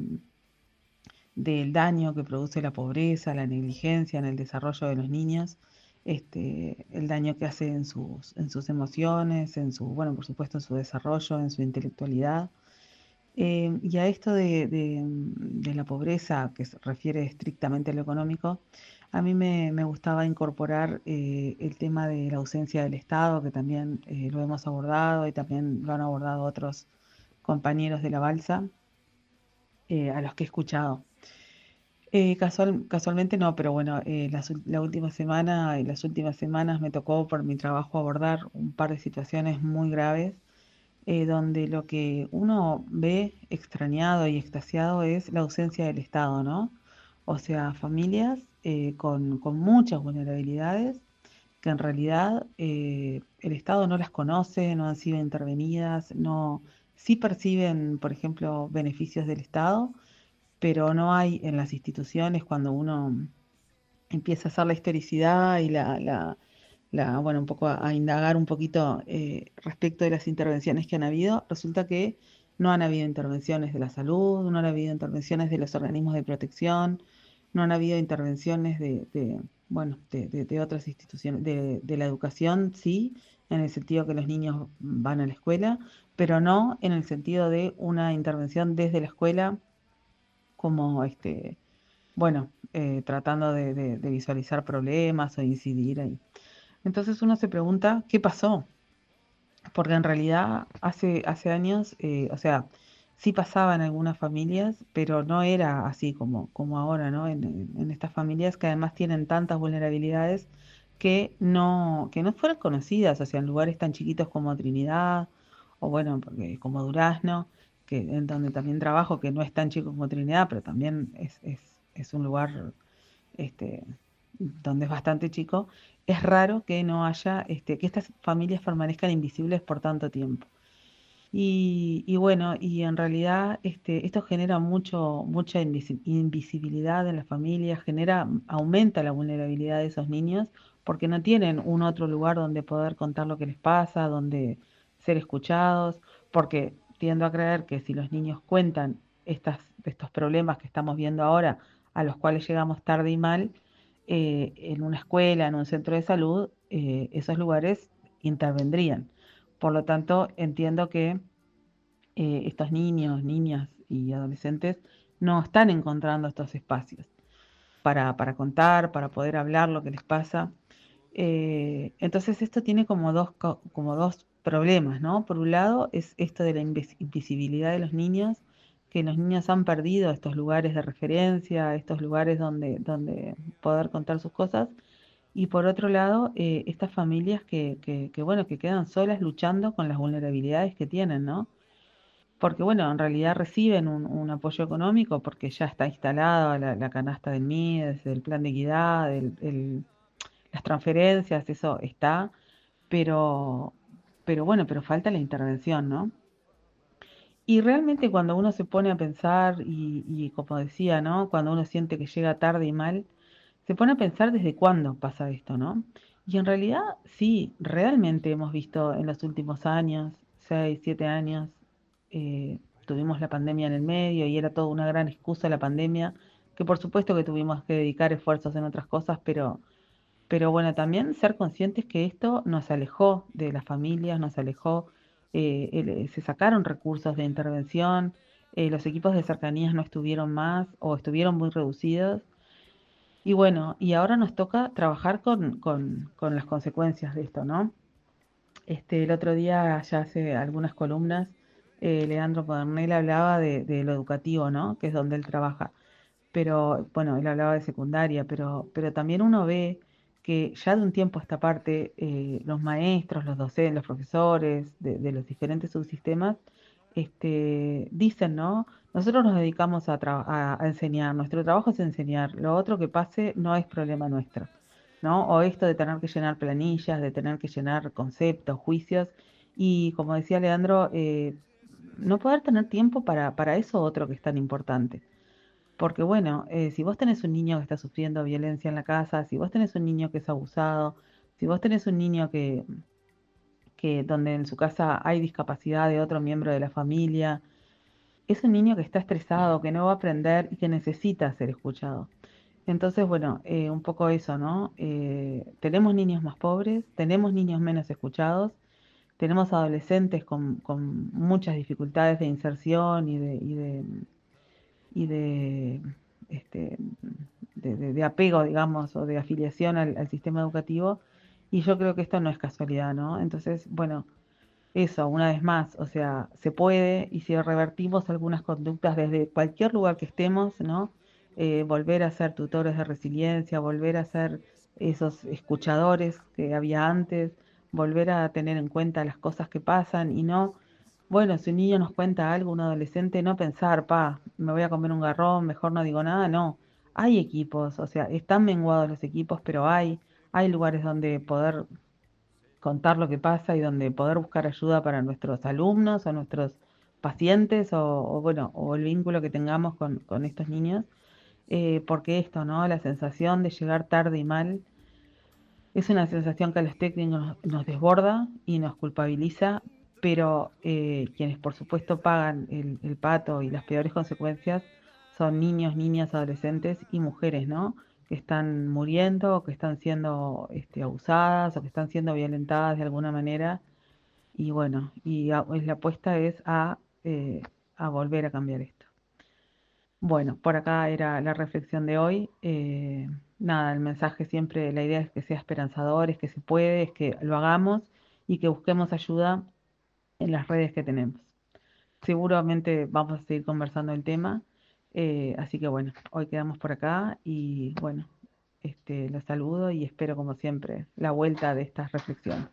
del daño que produce la pobreza, la negligencia en el desarrollo de los niños, este, el daño que hace en sus, en sus emociones, en su, bueno, por supuesto, en su desarrollo, en su intelectualidad. Eh, y a esto de, de- de la pobreza, que se refiere estrictamente a lo económico, a mí me, me gustaba incorporar eh, el tema de la ausencia del Estado, que también eh, lo hemos abordado y también lo han abordado otros compañeros de la balsa, eh, a los que he escuchado. Eh, casual- casualmente no, pero bueno, eh, las ul- la última semana y las últimas semanas me tocó por mi trabajo abordar un par de situaciones muy graves eh, donde lo que uno ve extrañado y extasiado es la ausencia del Estado, ¿no? O sea, familias eh, con, con muchas vulnerabilidades que en realidad eh, el Estado no las conoce, no han sido intervenidas, no, sí perciben, por ejemplo, beneficios del Estado, pero no hay en las instituciones cuando uno empieza a hacer la historicidad y la, la, la, bueno, un poco a, a indagar un poquito eh, respecto de las intervenciones que han habido, resulta que no han habido intervenciones de la salud, no han habido intervenciones de los organismos de protección, no han habido intervenciones de, de- bueno, de, de- de otras instituciones, de, de la educación, sí, en el sentido que los niños van a la escuela, pero no en el sentido de una intervención desde la escuela, como este, bueno, eh, tratando de, de- de visualizar problemas o incidir ahí. Entonces uno se pregunta, ¿qué pasó? Porque en realidad hace, hace años, eh, o sea, sí pasaba en algunas familias, pero no era así como, como ahora, ¿no? En, en- en estas familias que además tienen tantas vulnerabilidades que no, que no fueron conocidas, o sea, en lugares tan chiquitos como Trinidad, o bueno, porque como Durazno, que en donde también trabajo, que no es tan chico como Trinidad, pero también es, es, es un lugar este, donde es bastante chico, es raro que no haya, este, que estas familias permanezcan invisibles por tanto tiempo. Y, y bueno, y en realidad este, esto genera mucho, mucha invisi- invisibilidad en las familias, genera, aumenta la vulnerabilidad de esos niños porque no tienen un otro lugar donde poder contar lo que les pasa, donde ser escuchados, porque tiendo a creer que si los niños cuentan estas, estos problemas que estamos viendo ahora, a los cuales llegamos tarde y mal, eh, en una escuela, en un centro de salud, eh, esos lugares intervendrían. Por lo tanto, entiendo que eh, estos niños, niñas y adolescentes no están encontrando estos espacios para, para contar, para poder hablar lo que les pasa. Eh, entonces esto tiene como dos, co- como dos problemas, ¿no? Por un lado es esto de la invis- invisibilidad de los niños, que los niños han perdido estos lugares de referencia, estos lugares donde, donde poder contar sus cosas. Y por otro lado, eh, estas familias que, que, que, bueno, que quedan solas luchando con las vulnerabilidades que tienen, ¿no? Porque, bueno, en realidad reciben un, un apoyo económico porque ya está instalada la, la canasta del M I D E S, del plan de equidad, el- el- las transferencias, eso está, pero, pero bueno, pero falta la intervención, ¿no? Y realmente cuando uno se pone a pensar, y, y como decía, ¿no? Cuando uno siente que llega tarde y mal, se pone a pensar desde cuándo pasa esto, ¿no? Y en realidad, sí, realmente hemos visto en los últimos años, seis, siete años, eh, tuvimos la pandemia en el medio y era toda una gran excusa la pandemia, que por supuesto que tuvimos que dedicar esfuerzos en otras cosas, pero, pero bueno, también ser conscientes que esto nos alejó de las familias, nos alejó, eh, el- eh, se sacaron recursos de intervención, eh, los equipos de cercanías no estuvieron más o estuvieron muy reducidos. Y bueno, y ahora nos toca trabajar con, con, con las consecuencias de esto, ¿no? Este, el otro día, ya hace algunas columnas, eh, Leandro Podernel hablaba de, de lo educativo, ¿no? Que es donde él trabaja. Pero, bueno, él hablaba de secundaria, pero, pero también uno ve que ya de un tiempo a esta parte, eh, los maestros, los docentes, los profesores de, de los diferentes subsistemas, este, dicen, ¿no? Nosotros nos dedicamos a, tra- a- a enseñar, nuestro trabajo es enseñar, lo otro que pase no es problema nuestro, ¿no? O esto de tener que llenar planillas, de tener que llenar conceptos, juicios, y como decía Leandro, eh, no poder tener tiempo para, para eso otro que es tan importante. Porque bueno, eh, si vos tenés un niño que está sufriendo violencia en la casa, si vos tenés un niño que es abusado, si vos tenés un niño que, que donde en su casa hay discapacidad de otro miembro de la familia, es un niño que está estresado, que no va a aprender y que necesita ser escuchado. Entonces, bueno, eh, un poco eso, ¿no? Eh, tenemos niños más pobres, tenemos niños menos escuchados, tenemos adolescentes con, con muchas dificultades de inserción y de, y de, y de, este, de, de- de apego, digamos, o de afiliación al, al sistema educativo. Y yo creo que esto no es casualidad, ¿no? Entonces, bueno, eso, una vez más, o sea, se puede, y si revertimos algunas conductas desde cualquier lugar que estemos, ¿no? Eh, volver a ser tutores de resiliencia, volver a ser esos escuchadores que había antes, volver a tener en cuenta las cosas que pasan y no, bueno, si un niño nos cuenta algo, un adolescente, no pensar, pa, me voy a comer un garrón, mejor no digo nada, no. Hay equipos, o sea, están menguados los equipos, pero hay, hay lugares donde poder contar lo que pasa y donde poder buscar ayuda para nuestros alumnos o nuestros pacientes o, o, bueno, o el vínculo que tengamos con, con estos niños, eh, porque esto, ¿no? La sensación de llegar tarde y mal es una sensación que a los técnicos nos, nos desborda y nos culpabiliza, pero eh, quienes por supuesto pagan el, el pato y las peores consecuencias son niños, niñas, adolescentes y mujeres, ¿no? que están muriendo o que están siendo este, abusadas o que están siendo violentadas de alguna manera. Y bueno, y a, la apuesta es a, eh, a volver a cambiar esto. Bueno, por acá era la reflexión de hoy. Eh, nada, el mensaje siempre, la idea es que sea esperanzador, es que se puede, es que lo hagamos y que busquemos ayuda en las redes que tenemos. Seguramente vamos a seguir conversando el tema, eh, así que bueno, hoy quedamos por acá y bueno, este, los saludo y espero como siempre la vuelta de estas reflexiones.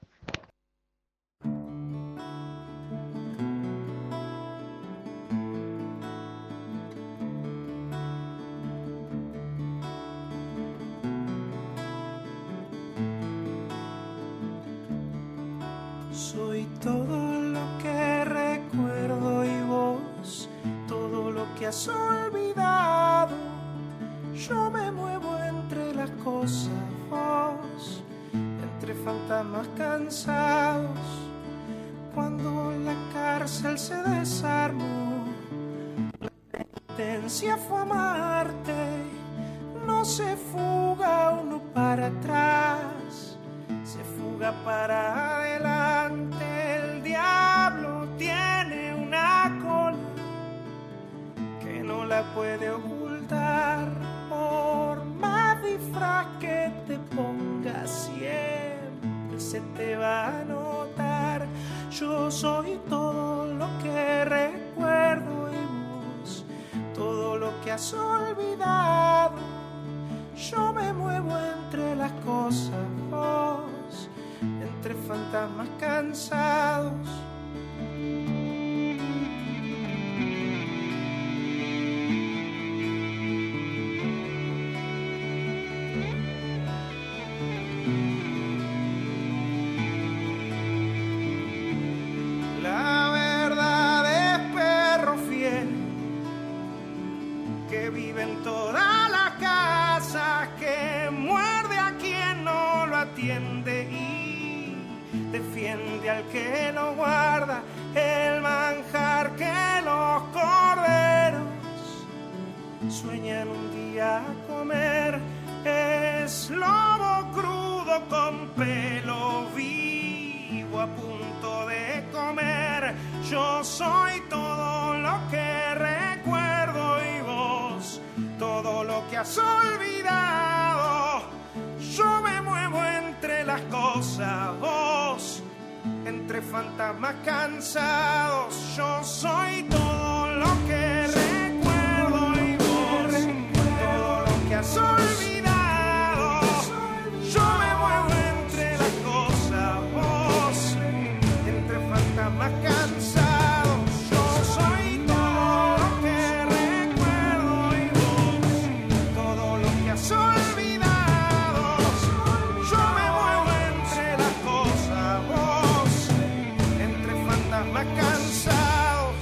Soy todo lo que recuerdo y vos, todo lo que has olvidado. Yo me muevo entre las cosas, vos, entre fantasmas cansados. Cuando la cárcel se desarmó, la sentencia fue amarte. No se fuga uno para atrás, se fuga para adelante. El diablo tiene una cola que no la puede ocultar. Por más disfraz que te pongas, siempre se te va a notar. Yo soy todo lo que recuerdo y vos, todo lo que has olvidado. Yo me muevo entre las cosas, vos, entre fantasmas cansados. La verdad es perro fiel que vive en todas las casas, que muerde a quien no lo atiende y defiende al que lo guarda. El manjar que los corderos sueñan un día comer es lobo crudo con pelo vivo a punto de comer. Yo soy todo lo que recuerdo y vos, todo lo que has olvidado. Yo me muevo entre las cosas, vos, entre fantasmas cansados. Yo soy todo lo que recuerdo y vos, todo lo que has olvidado. Yo me muevo entre las cosas, vos, entre fantasmas cansados. Yo soy todo lo que recuerdo y vos, todo lo que has olvidado. Yo me muevo entre las cosas, vos, entre fantasmas cansados.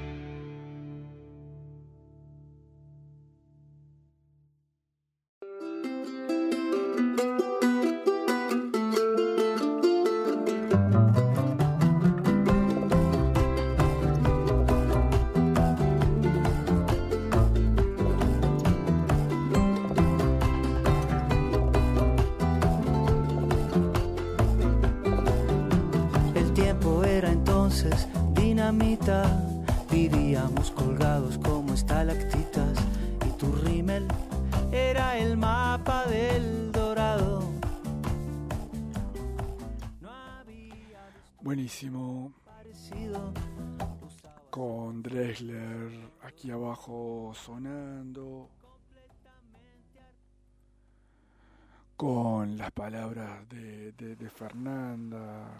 El tiempo era entonces dinamita, vivíamos colgados como estalactitas y tu rímel era el mapa del Dorado. Buenísimo. Con Drexler aquí abajo sonando. Con las palabras de, de, de Fernanda.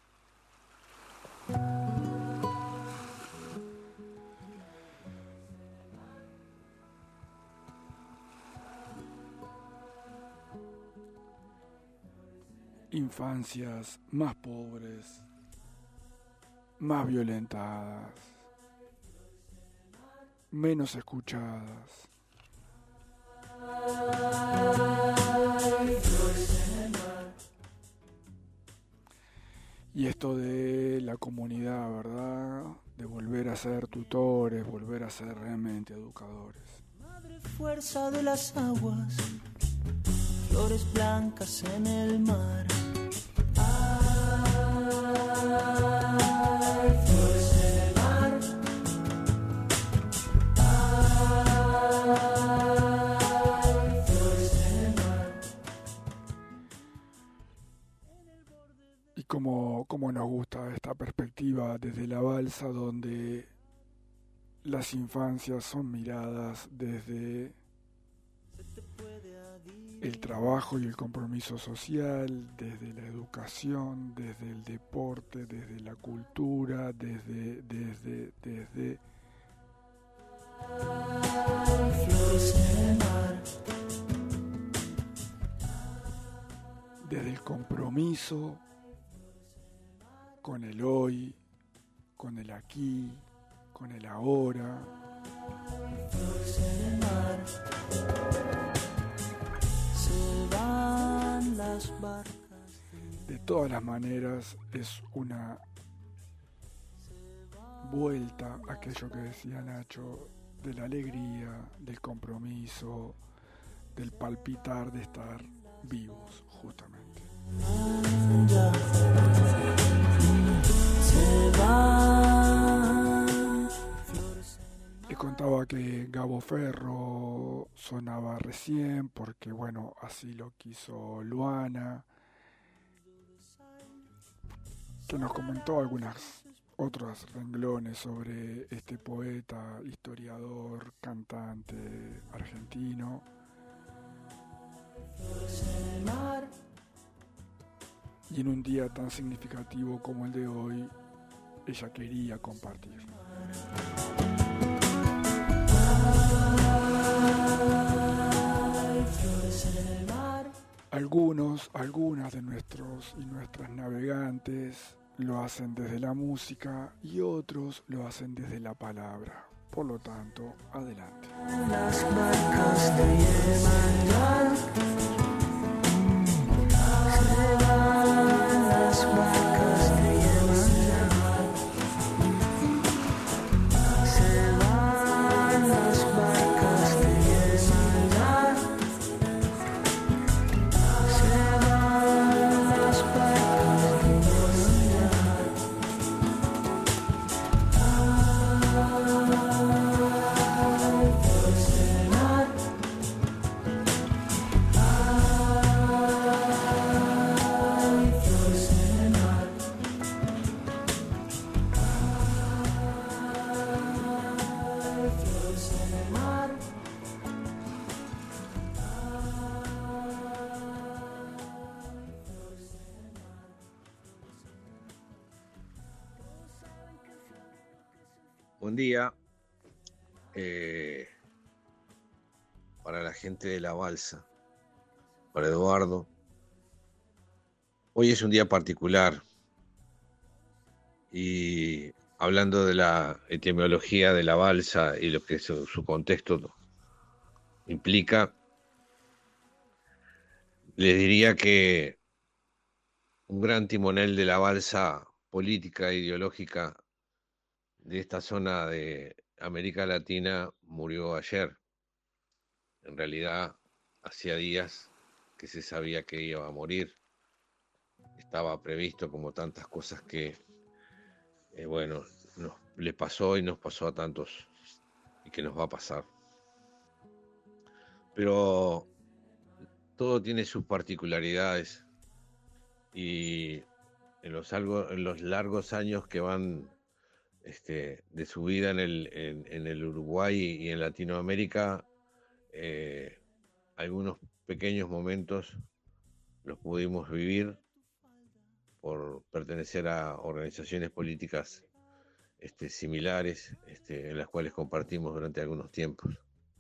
Infancias más pobres, más violentadas, menos escuchadas. Y esto de la comunidad, ¿verdad? De volver a ser tutores, volver a ser realmente educadores. fuerza de las aguas, flores blancas en el mar. Ay, flores en el mar. Ay, flores en el mar. Y como, como nos gusta esta perspectiva desde la balsa, donde las infancias son miradas desde el trabajo y el compromiso social, desde la educación, desde el deporte, desde la cultura, desde, desde, desde... desde el compromiso con el hoy, con el aquí, con el ahora. De todas las maneras es una vuelta a aquello que decía Nacho, de la alegría, del compromiso, del palpitar de estar vivos, justamente. Se va. Le contaba que Gabo Ferro sonaba recién porque, bueno, así lo quiso Luana, que nos comentó algunas otros renglones sobre este poeta, historiador, cantante argentino. Y en un día tan significativo como el de hoy, ella quería compartir. Algunos, algunas de nuestros y nuestras navegantes lo hacen desde la música y otros lo hacen desde la palabra. Por lo tanto, adelante. Las barcas te llevan ya. Se van, las barcas te llevan ya. Se van, las barcas te llevan ya. Se van, las barcas te llevan ya. Buen día eh, para la gente de la balsa, para Eduardo. Hoy es un día particular y hablando de la etimología de la balsa y lo que su, su contexto implica, les diría que un gran timonel de la balsa política e ideológica de esta zona de América Latina murió ayer. En realidad, hacía días que se sabía que iba a morir. Estaba previsto, como tantas cosas que, eh, bueno, nos, le pasó y nos pasó a tantos y que nos va a pasar. Pero todo tiene sus particularidades y en los, algo, en los largos años que van Este, de su vida en el, en, en el Uruguay y en Latinoamérica, eh, algunos pequeños momentos los pudimos vivir por pertenecer a organizaciones políticas este, similares, este, en las cuales compartimos durante algunos tiempos.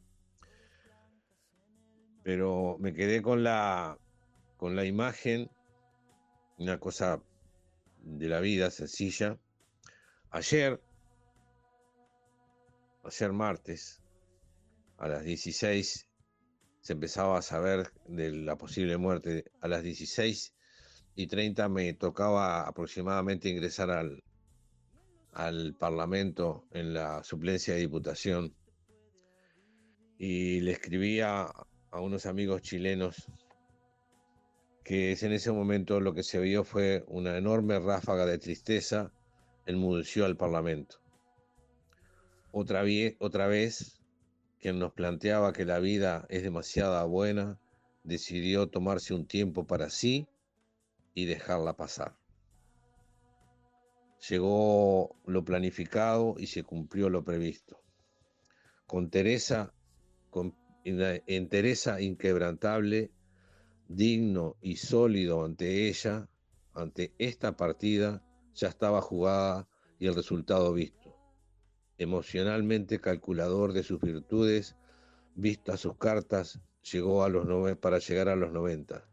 Pero me quedé con la, con la imagen, una cosa de la vida sencilla. Ayer, ayer martes, a las dieciséis, se empezaba a saber de la posible muerte. A las dieciséis y treinta me tocaba aproximadamente ingresar al, al Parlamento en la suplencia de Diputación. y le escribía a unos amigos chilenos que en ese momento lo que se vio fue una enorme ráfaga de tristeza enmudeció al Parlamento. Otra, vie- otra vez, quien nos planteaba que la vida es demasiado buena, decidió tomarse un tiempo para sí y dejarla pasar. Llegó lo planificado y se cumplió lo previsto. Con Teresa, con entereza inquebrantable, digno y sólido ante ella, ante esta partida, ya estaba jugada y el resultado visto. Emocionalmente calculador de sus virtudes, vistas sus cartas, llegó a los nove- para llegar a los noventa.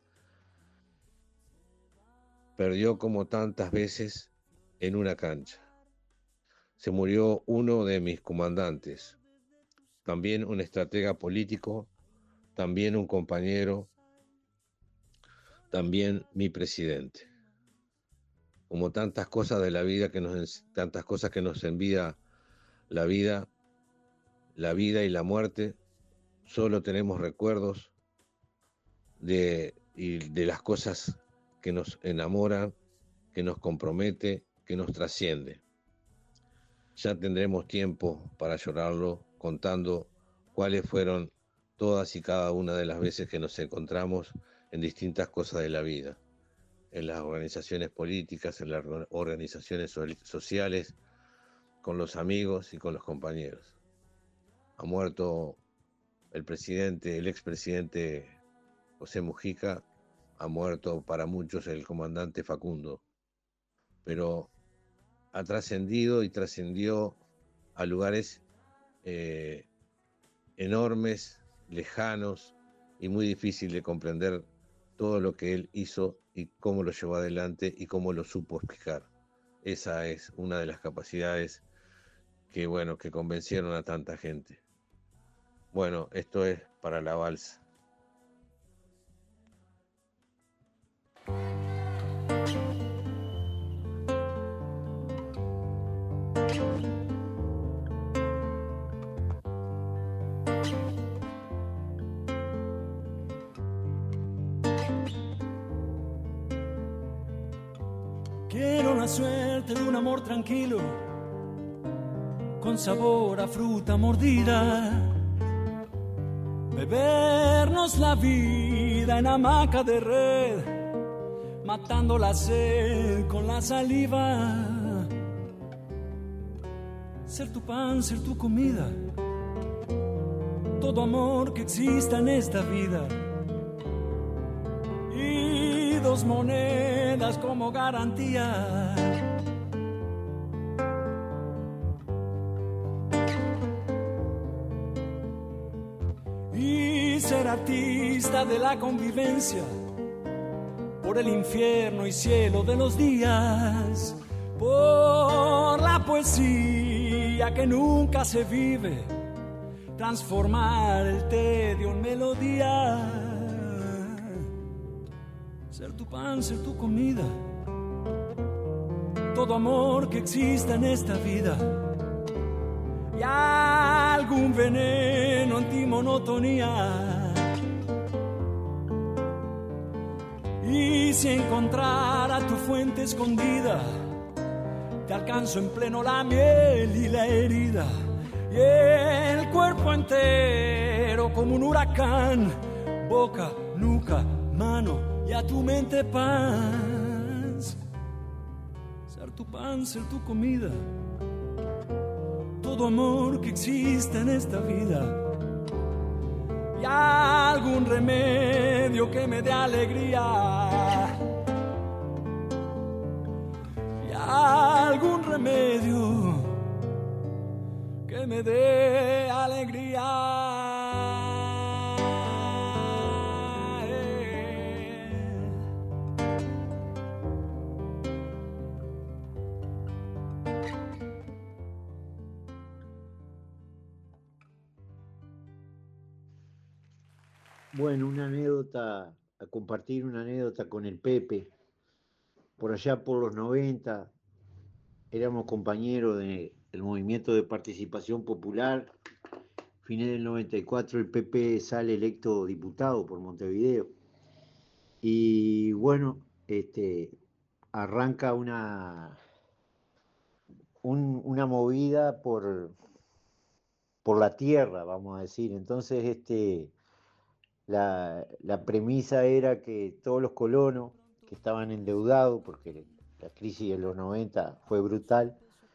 Perdió como tantas veces en una cancha. Se murió uno de mis comandantes, también un estratega político, también un compañero, también mi presidente. Como tantas cosas de la vida que nos, tantas cosas que nos envía la vida, la vida y la muerte, solo tenemos recuerdos de, y de las cosas que nos enamoran, que nos compromete, que nos trasciende. Ya tendremos tiempo para llorarlo contando cuáles fueron todas y cada una de las veces que nos encontramos en distintas cosas de la vida, en las organizaciones políticas, en las organizaciones sociales, con los amigos y con los compañeros. Ha muerto el presidente, el expresidente José Mujica, ha muerto para muchos el comandante Facundo, pero ha trascendido y trascendió a lugares eh, enormes, lejanos y muy difícil de comprender todo lo que él hizo y cómo lo llevó adelante y cómo lo supo explicar. Esa es una de las capacidades que, bueno, que convencieron a tanta gente. Bueno, esto es para la balsa. Quiero la suerte de un amor tranquilo, con sabor a fruta mordida, bebernos la vida en hamaca de red, matando la sed con la saliva. Ser tu pan, ser tu comida, todo amor que exista en esta vida. Y dos monedas como garantía. Y ser artista de la convivencia, por el infierno y cielo de los días, por la poesía que nunca se vive, transformar el tedio en melodía. Ser tu pan, ser tu comida, todo amor que exista en esta vida. Y algún veneno antimonotonía. Y si encontrara tu fuente escondida, te alcanzo en pleno la miel y la herida, y el cuerpo entero como un huracán, boca, nuca, mano y a tu mente paz. Ser tu pan, ser tu comida, todo amor que exista en esta vida. Y algún remedio que me dé alegría. Y algún remedio que me dé alegría. Bueno, una anécdota, a compartir una anécdota con el Pepe. Por allá por los noventa, éramos compañeros del movimiento de participación popular, fines del noventa y cuatro, el Pepe sale electo diputado por Montevideo. Y bueno, este, arranca una, un, una movida por, por la tierra, vamos a decir. Entonces, este, la, la premisa era que todos los colonos que estaban endeudados, porque la crisis de los noventa fue brutal,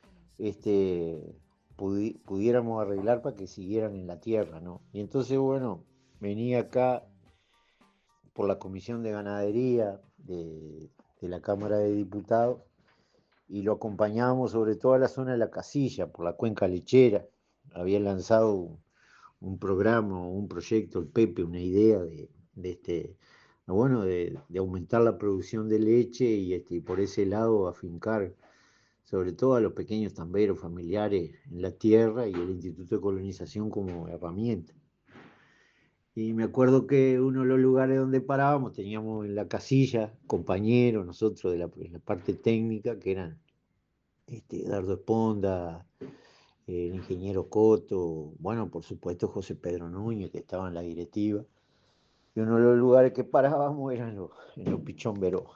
este, pudi- pudiéramos arreglar para que siguieran en la tierra, ¿no? Y entonces, bueno, venía acá por la Comisión de Ganadería de, de la Cámara de Diputados y lo acompañábamos sobre todo a la zona de La Casilla, por la cuenca lechera. Había lanzado un, un programa, un proyecto, el Pepe, una idea de, de este, bueno, de, de aumentar la producción de leche y, este, y por ese lado afincar sobre todo a los pequeños tamberos familiares en la tierra y el Instituto de Colonización como herramienta. Y me acuerdo que uno de los lugares donde parábamos, teníamos en La Casilla compañeros, nosotros de la, de la parte técnica, que eran este, Dardo Esponda, eh, el ingeniero Coto, bueno, por supuesto José Pedro Núñez, que estaba en la directiva. Y uno de los lugares que parábamos eran en los, en los Pichón Veró.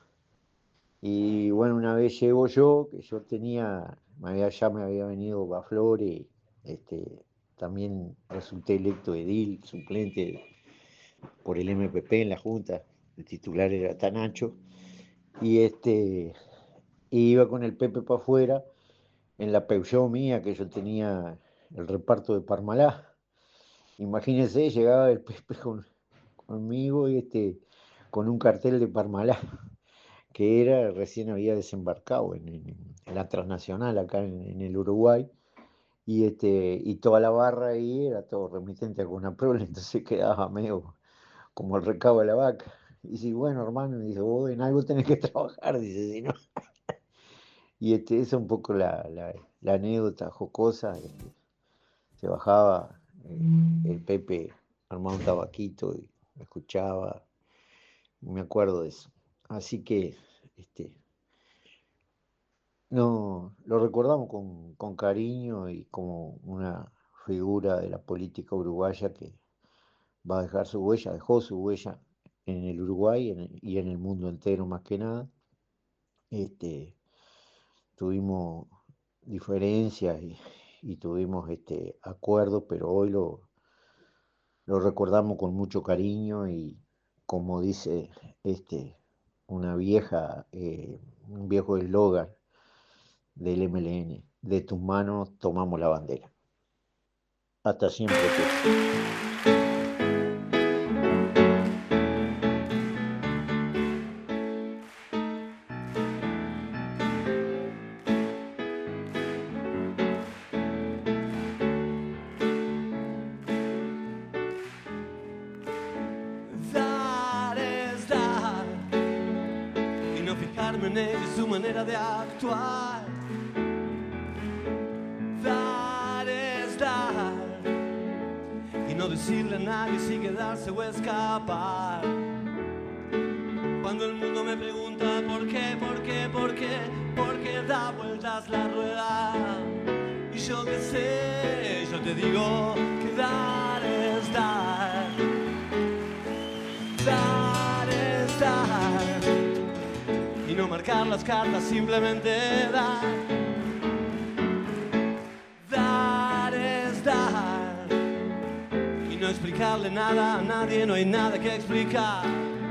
Y bueno, una vez llego yo, que yo tenía, me había, ya me había venido Baflores, este, también resulté electo edil, suplente por el M P P en la Junta, el titular era Tanacho, y este, iba con el Pepe para afuera, en la Peugeot mía, que yo tenía el reparto de Parmalá. Imagínense, llegaba el Pepe con, conmigo y este, con un cartel de Parmalá, que era, recién había desembarcado en, en, en la transnacional acá en, en el Uruguay, y, este, y toda la barra ahí era todo remitente a Conaprol, entonces quedaba medio como el recabo de la vaca. Y dice, bueno, hermano, dice, vos en algo tenés que trabajar, dice, si no. Y este, esa es un poco la, la, la anécdota jocosa. Este, se bajaba eh, el Pepe, armaba un tabaquito y me escuchaba, y me acuerdo de eso. Así que, este, no, lo recordamos con, con cariño y como una figura de la política uruguaya que va a dejar su huella, dejó su huella en el Uruguay en el, y en el mundo entero más que nada. Este, tuvimos diferencias y, y tuvimos este, acuerdos, pero hoy lo, lo recordamos con mucho cariño y como dice este, una vieja, eh, un viejo eslogan del M L N, de tus manos tomamos la bandera. Hasta siempre. Dar es dar y no fijarme en ella y su manera de actuar. No decirle a nadie si quedarse o escapar. Cuando el mundo me pregunta por qué, por qué, por qué, por qué da vueltas la rueda. Y yo qué sé, yo te digo que dar es dar. Dar es dar. Y no marcar las cartas, simplemente dar. Dar es dar. No explicarle nada a nadie, no hay nada que explicar.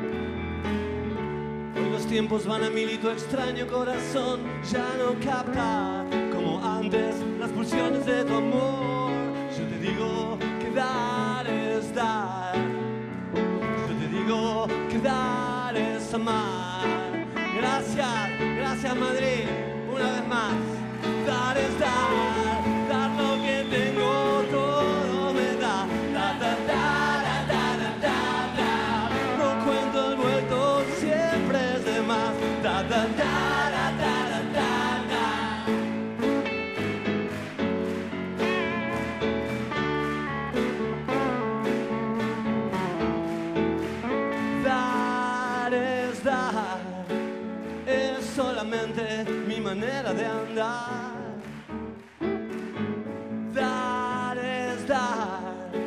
Hoy los tiempos van a mil y tu extraño corazón ya no capta como antes las pulsiones de tu amor. Yo te digo que dar es dar. Yo te digo que dar es amar. Gracias, gracias Madrid, una vez más. Dar es dar, dar lo que tengo todo me da. No cuento el vuelto, siempre es de más. Da, da, da, da, da, da, da. Dar es dar, es solamente mi manera de andar. Dar es dar.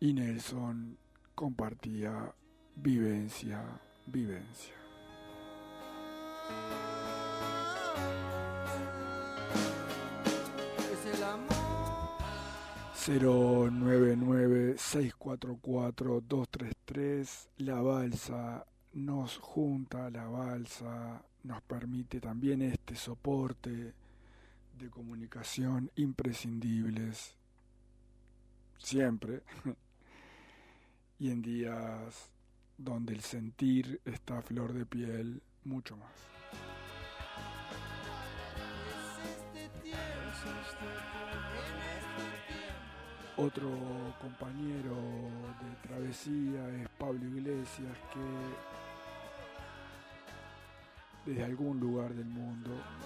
y Nelson compartía vivencia, vivencia. cero nueve nueve seis cuatro cuatro dos tres tres, la balsa nos junta, la balsa nos permite también este soporte de comunicación imprescindibles siempre y en días donde el sentir está a flor de piel mucho más. Otro compañero de travesía es Pablo Iglesias, que desde algún lugar del mundo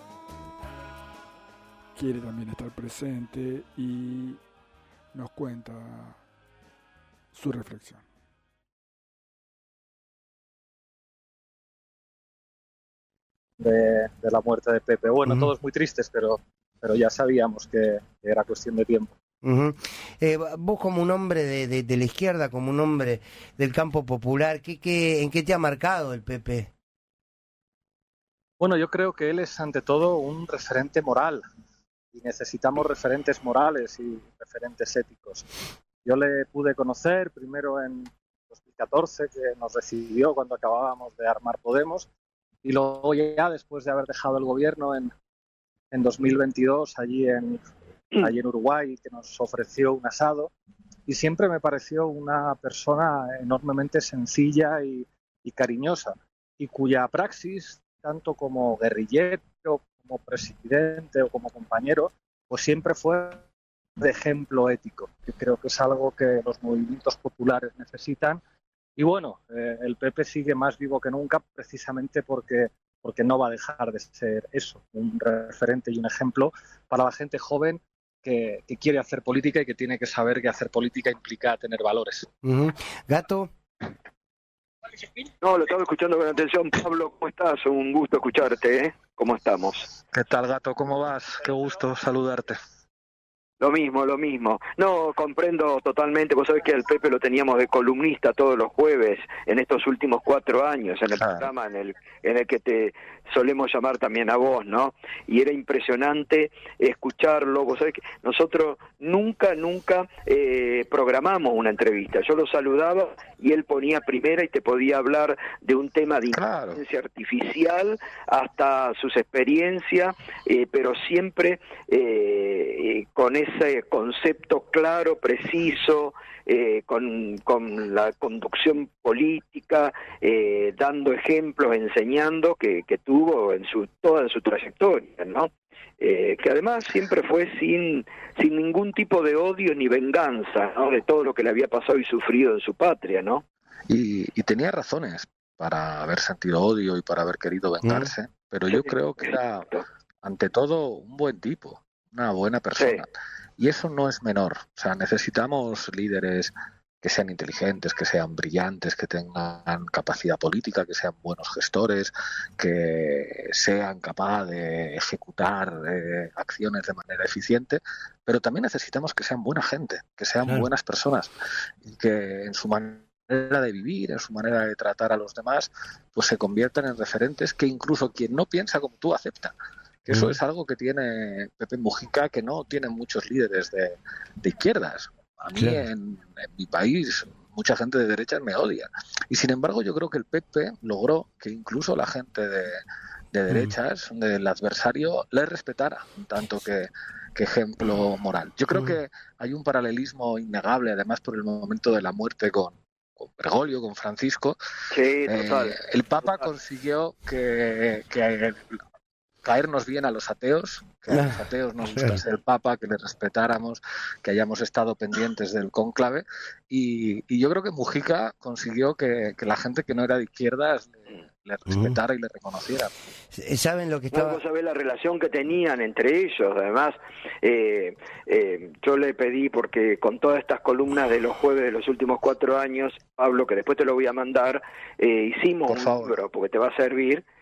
quiere también estar presente y nos cuenta su reflexión. De, de la muerte de Pepe. Bueno, uh-huh. Todos muy tristes, pero, pero ya sabíamos que, que era cuestión de tiempo. Uh-huh. Eh, vos como un hombre de, de, de la izquierda, como un hombre del campo popular, ¿qué, qué, ¿en qué te ha marcado el Pepe? Bueno, yo creo que él es ante todo un referente moral y necesitamos referentes morales y referentes éticos. Yo le pude conocer primero en dos mil catorce, que nos recibió cuando acabábamos de armar Podemos, y luego ya después de haber dejado el gobierno en, en dos mil veintidós allí en... allí en Uruguay, que nos ofreció un asado, y siempre me pareció una persona enormemente sencilla y, y cariñosa, y cuya praxis, tanto como guerrillero, como presidente o como compañero, pues siempre fue de ejemplo ético, que creo que es algo que los movimientos populares necesitan. Y bueno, eh, el Pepe sigue más vivo que nunca precisamente porque, porque no va a dejar de ser eso, un referente y un ejemplo para la gente joven Que, que quiere hacer política y que tiene que saber que hacer política implica tener valores. Uh-huh. Gato. No, lo estaba escuchando con atención. Pablo, ¿cómo estás? Un gusto escucharte, ¿eh? ¿Cómo estamos? ¿Qué tal, Gato? ¿Cómo vas? Qué gusto saludarte. Lo mismo, lo mismo. No, comprendo totalmente. Vos sabés que al Pepe lo teníamos de columnista todos los jueves en estos últimos cuatro años, en el ah. programa en el, en el que te solemos llamar también a vos, ¿no? Y era impresionante escucharlo. Vos sabés que nosotros nunca, nunca eh, programamos una entrevista. Yo lo saludaba y él ponía primera y te podía hablar de un tema de claro. inteligencia artificial hasta sus experiencias, eh, pero siempre eh, con ese concepto claro, preciso, eh, con, con la conducción política, eh, dando ejemplos, enseñando que, que tuvo en su toda en su trayectoria, ¿no? Eh, que además siempre fue sin sin ningún tipo de odio ni venganza, ¿no? De todo lo que le había pasado y sufrido en su patria, ¿no? Y, y tenía razones para haber sentido odio y para haber querido vengarse, mm. pero yo creo que era ante todo un buen tipo, una buena persona. Sí. Y eso no es menor. O sea, necesitamos líderes que sean inteligentes, que sean brillantes, que tengan capacidad política, que sean buenos gestores, que sean capaces de ejecutar eh, acciones de manera eficiente, pero también necesitamos que sean buena gente, que sean claro. buenas personas, y que en su manera de vivir, en su manera de tratar a los demás, pues se conviertan en referentes que incluso quien no piensa como tú acepta. Que eso es algo que tiene Pepe Mujica, que no tienen muchos líderes de, de izquierdas. A mí claro. en, en mi país mucha gente de derechas me odia. Y sin embargo yo creo que el Pepe logró que incluso la gente de, de derechas, mm. del adversario, le respetara, tanto que, que ejemplo moral. Yo creo mm. que hay un paralelismo innegable, además por el momento de la muerte con, con Bergoglio, con Francisco. Sí, total. Eh, el Papa total. consiguió que... que caernos bien a los ateos, que a los ateos nos gustase el Papa, que le respetáramos, que hayamos estado pendientes del cónclave, y, y yo creo que Mujica consiguió que, que la gente que no era de izquierdas le, le respetara uh-huh. y le reconociera. ¿Saben lo que estaba? Vos sabés la relación que tenían entre ellos, además, eh, eh, yo le pedí, porque con todas estas columnas de los jueves de los últimos cuatro años, Pablo, que después te lo voy a mandar, eh, hicimos Por un favor. libro, porque te va a servir,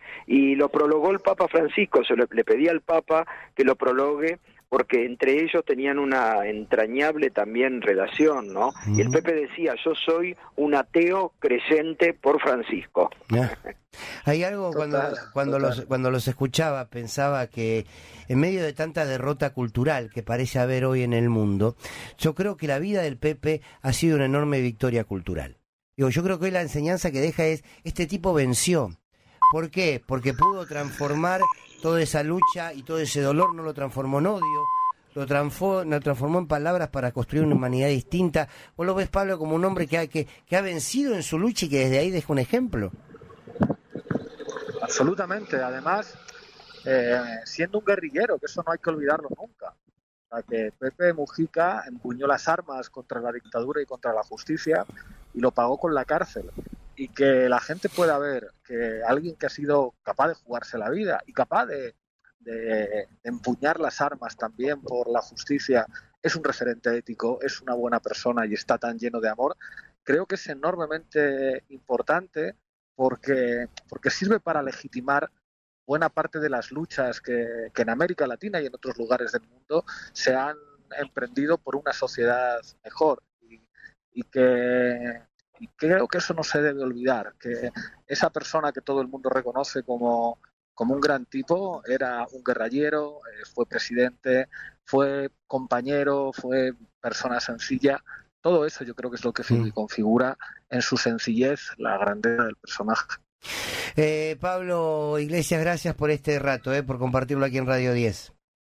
y lo prologó el Papa Francisco. Se le, le pedía al Papa que lo prologue porque entre ellos tenían una entrañable también relación, ¿no? Uh-huh. Y el Pepe decía, yo soy un ateo creyente por Francisco. Yeah. Hay algo cuando, total, cuando, total. Los, cuando los escuchaba, pensaba que en medio de tanta derrota cultural que parece haber hoy en el mundo, yo creo que la vida del Pepe ha sido una enorme victoria cultural. Digo, yo creo que hoy la enseñanza que deja es, este tipo venció. ¿Por qué? Porque pudo transformar toda esa lucha y todo ese dolor, no lo transformó en odio, lo transformó, lo transformó en palabras para construir una humanidad distinta. ¿Vos lo ves, Pablo, como un hombre que ha, que, que ha vencido en su lucha y que desde ahí deja un ejemplo? Absolutamente. Además, eh, siendo un guerrillero, que eso no hay que olvidarlo nunca. O sea, que Pepe Mujica empuñó las armas contra la dictadura y contra la justicia y lo pagó con la cárcel. Y que la gente pueda ver que alguien que ha sido capaz de jugarse la vida y capaz de, de, de empuñar las armas también por la justicia es un referente ético, es una buena persona y está tan lleno de amor, creo que es enormemente importante porque, porque sirve para legitimar buena parte de las luchas que, que en América Latina y en otros lugares del mundo se han emprendido por una sociedad mejor y, y que... Y creo que eso no se debe olvidar, que esa persona que todo el mundo reconoce como, como un gran tipo era un guerrillero, eh, fue presidente, fue compañero, fue persona sencilla. Todo eso yo creo que es lo que mm. configura en su sencillez la grandeza del personaje. Eh, Pablo Iglesias, gracias por este rato, eh, por compartirlo aquí en Radio diez.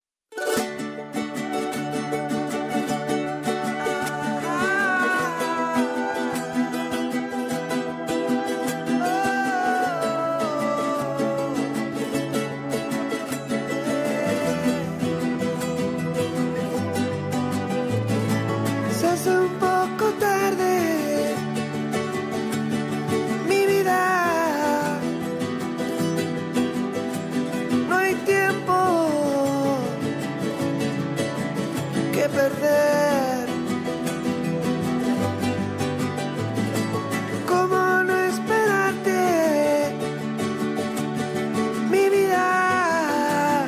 Perder, ¿cómo no esperarte, mi vida?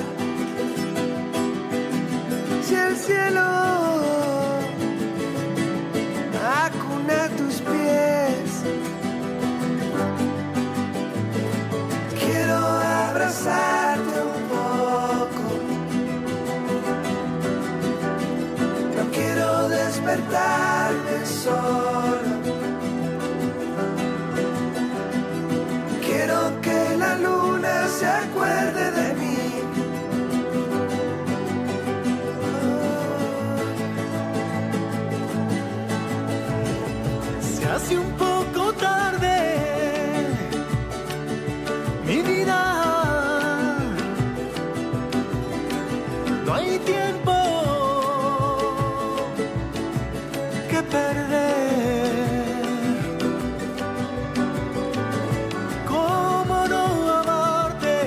Si el cielo acuna tus pies, quiero abrazarte un poco. Despertarme solo. Quiero que la luna se acuerde de mí. Oh. Se hace un poco tarde, mi vida. No hay tiempo perder. ¿Cómo no amarte,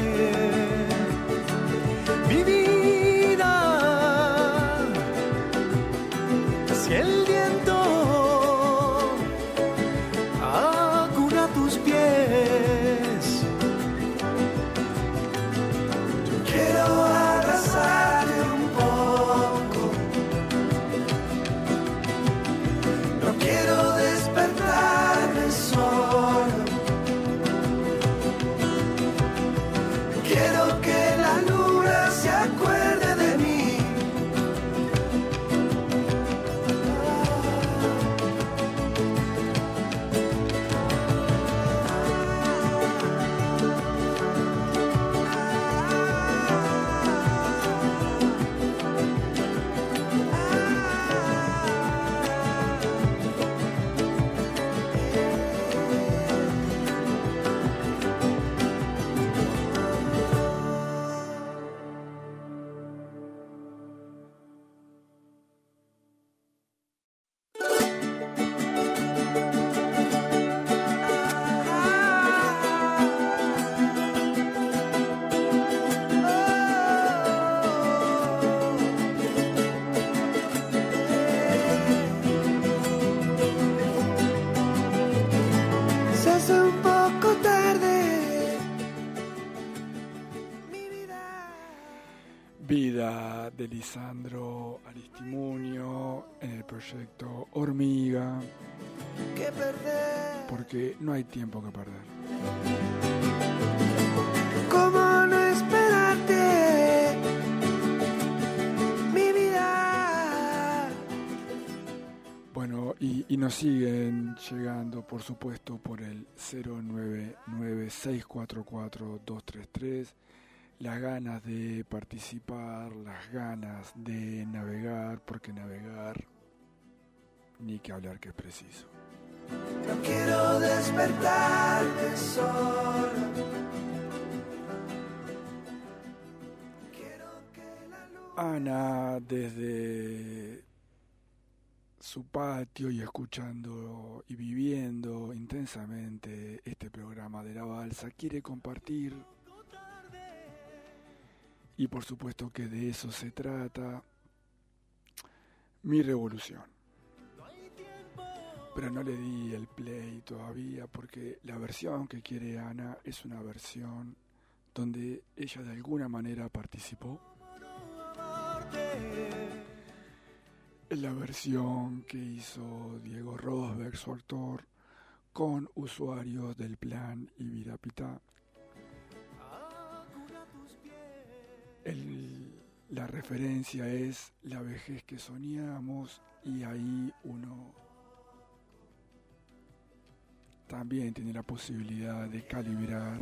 mi vida? Si el viento acuna tus pies, yo quiero abrazarte un poco. Vida de Lisandro Aristimuño en el proyecto Hormiga. Que perder. Porque no hay tiempo que perder. ¿Cómo no esperarte? Mi vida. Bueno, y, y nos siguen llegando, por supuesto, por el cero nueve nueve seis cuatro cuatro dos tres tres. Las ganas de participar, las ganas de navegar, porque navegar, ni que hablar que es preciso. No quiero despertarme solo. Ana, desde su patio y escuchando y viviendo intensamente este programa de La Balsa, quiere compartir. Y por supuesto que de eso se trata mi revolución. Pero no le di el play todavía porque la versión que quiere Ana es una versión donde ella de alguna manera participó. Es la versión que hizo Diego Rosberg, su actor, con usuarios del plan Ibirapitá. El, la referencia es la vejez que soñamos y ahí uno también tiene la posibilidad de calibrar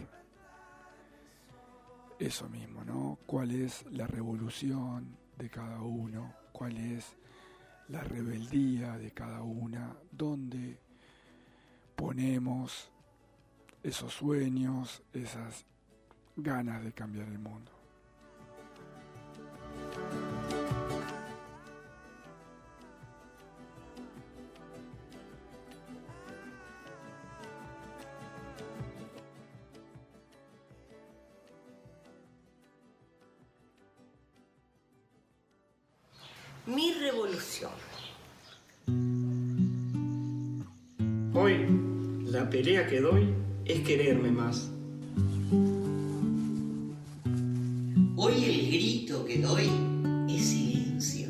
eso mismo, ¿no? ¿Cuál es la revolución de cada uno? ¿Cuál es la rebeldía de cada una? ¿Dónde ponemos esos sueños, esas ganas de cambiar el mundo? Mi revolución. Hoy la pelea que doy es quererme más. Hoy el grito que doy es silencio.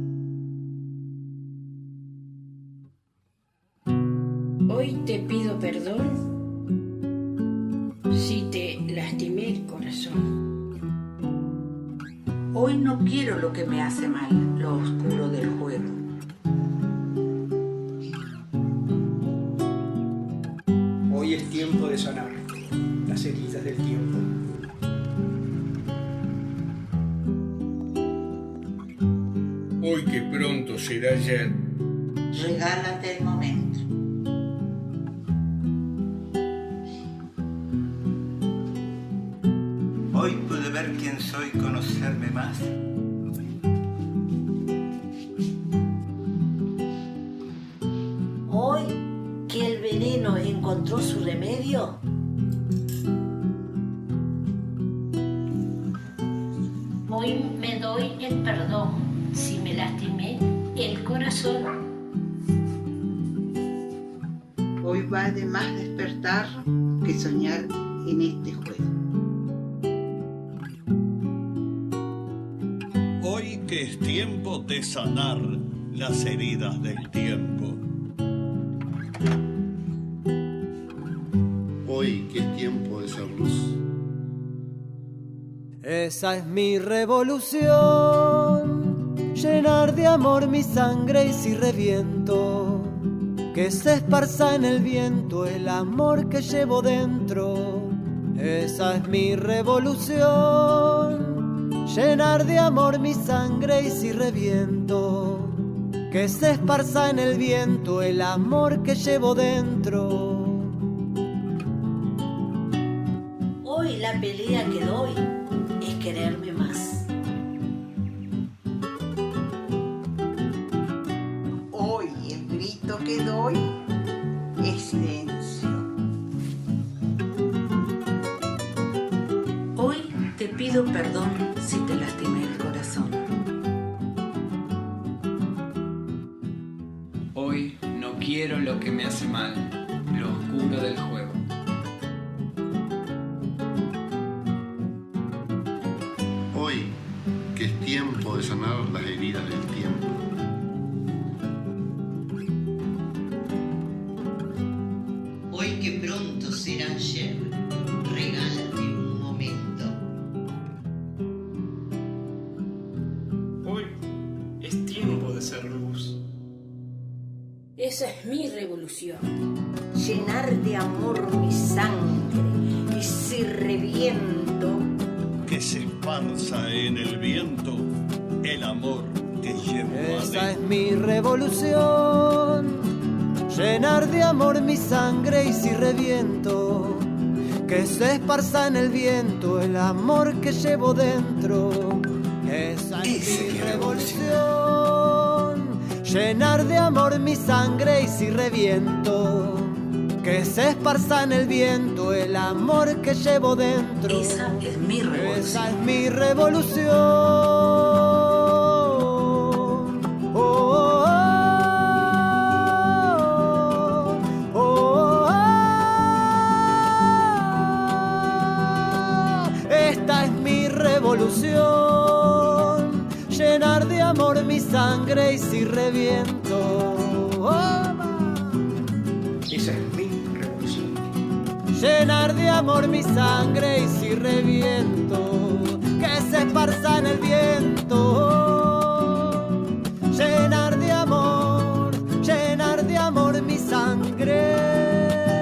Hoy te pido perdón si te lastimé el corazón. Hoy no quiero lo que me hace mal, lo oscuro del juego. Hoy es tiempo de sanar las heridas del tiempo. Hoy que pronto será ayer. Regálate el momento. Hoy pude ver quién soy, conocerme más. Hoy que el veneno encontró su remedio. Hoy me doy el perdón si me lastimé el corazón. Hoy va de más despertar que soñar en este juego. Hoy que es tiempo de sanar las heridas del tiempo. Hoy que es tiempo de ser luz. Esa es mi revolución, llenar de amor mi sangre y si reviento, que se esparza en el viento el amor que llevo dentro. Esa es mi revolución, llenar de amor mi sangre y si reviento, que se esparza en el viento el amor que llevo dentro. Hoy la pelea que doy es quererme más. Hoy el grito que doy es silencio. Hoy te pido perdón si te lastimé el corazón. Hoy no quiero lo que me hace mal, lo oscuro del juego. Hoy que es tiempo de sanar las heridas del tiempo. Hoy que pronto será ayer, regálate un momento. Hoy es tiempo de ser luz. Esa es mi revolución. Llenar de amor mi sangre y si reviento, que se esparza en el viento el amor que llevo Esa adentro. es mi revolución. Llenar de amor mi sangre y si reviento, que se esparza en el viento el amor que llevo dentro. Esa es mi revolución. Llenar de amor mi sangre y si reviento, que se esparza en el viento el amor que llevo dentro. Esa es mi revolución. Esa es mi revolución. Oh, oh, oh, oh, oh. Esta es mi revolución. Llenar de amor mi sangre y si reviento. Oh, Esa es mi revolución. llenar de amor mi sangre y si reviento, que se esparza en el viento. Llenar de amor, llenar de amor mi sangre.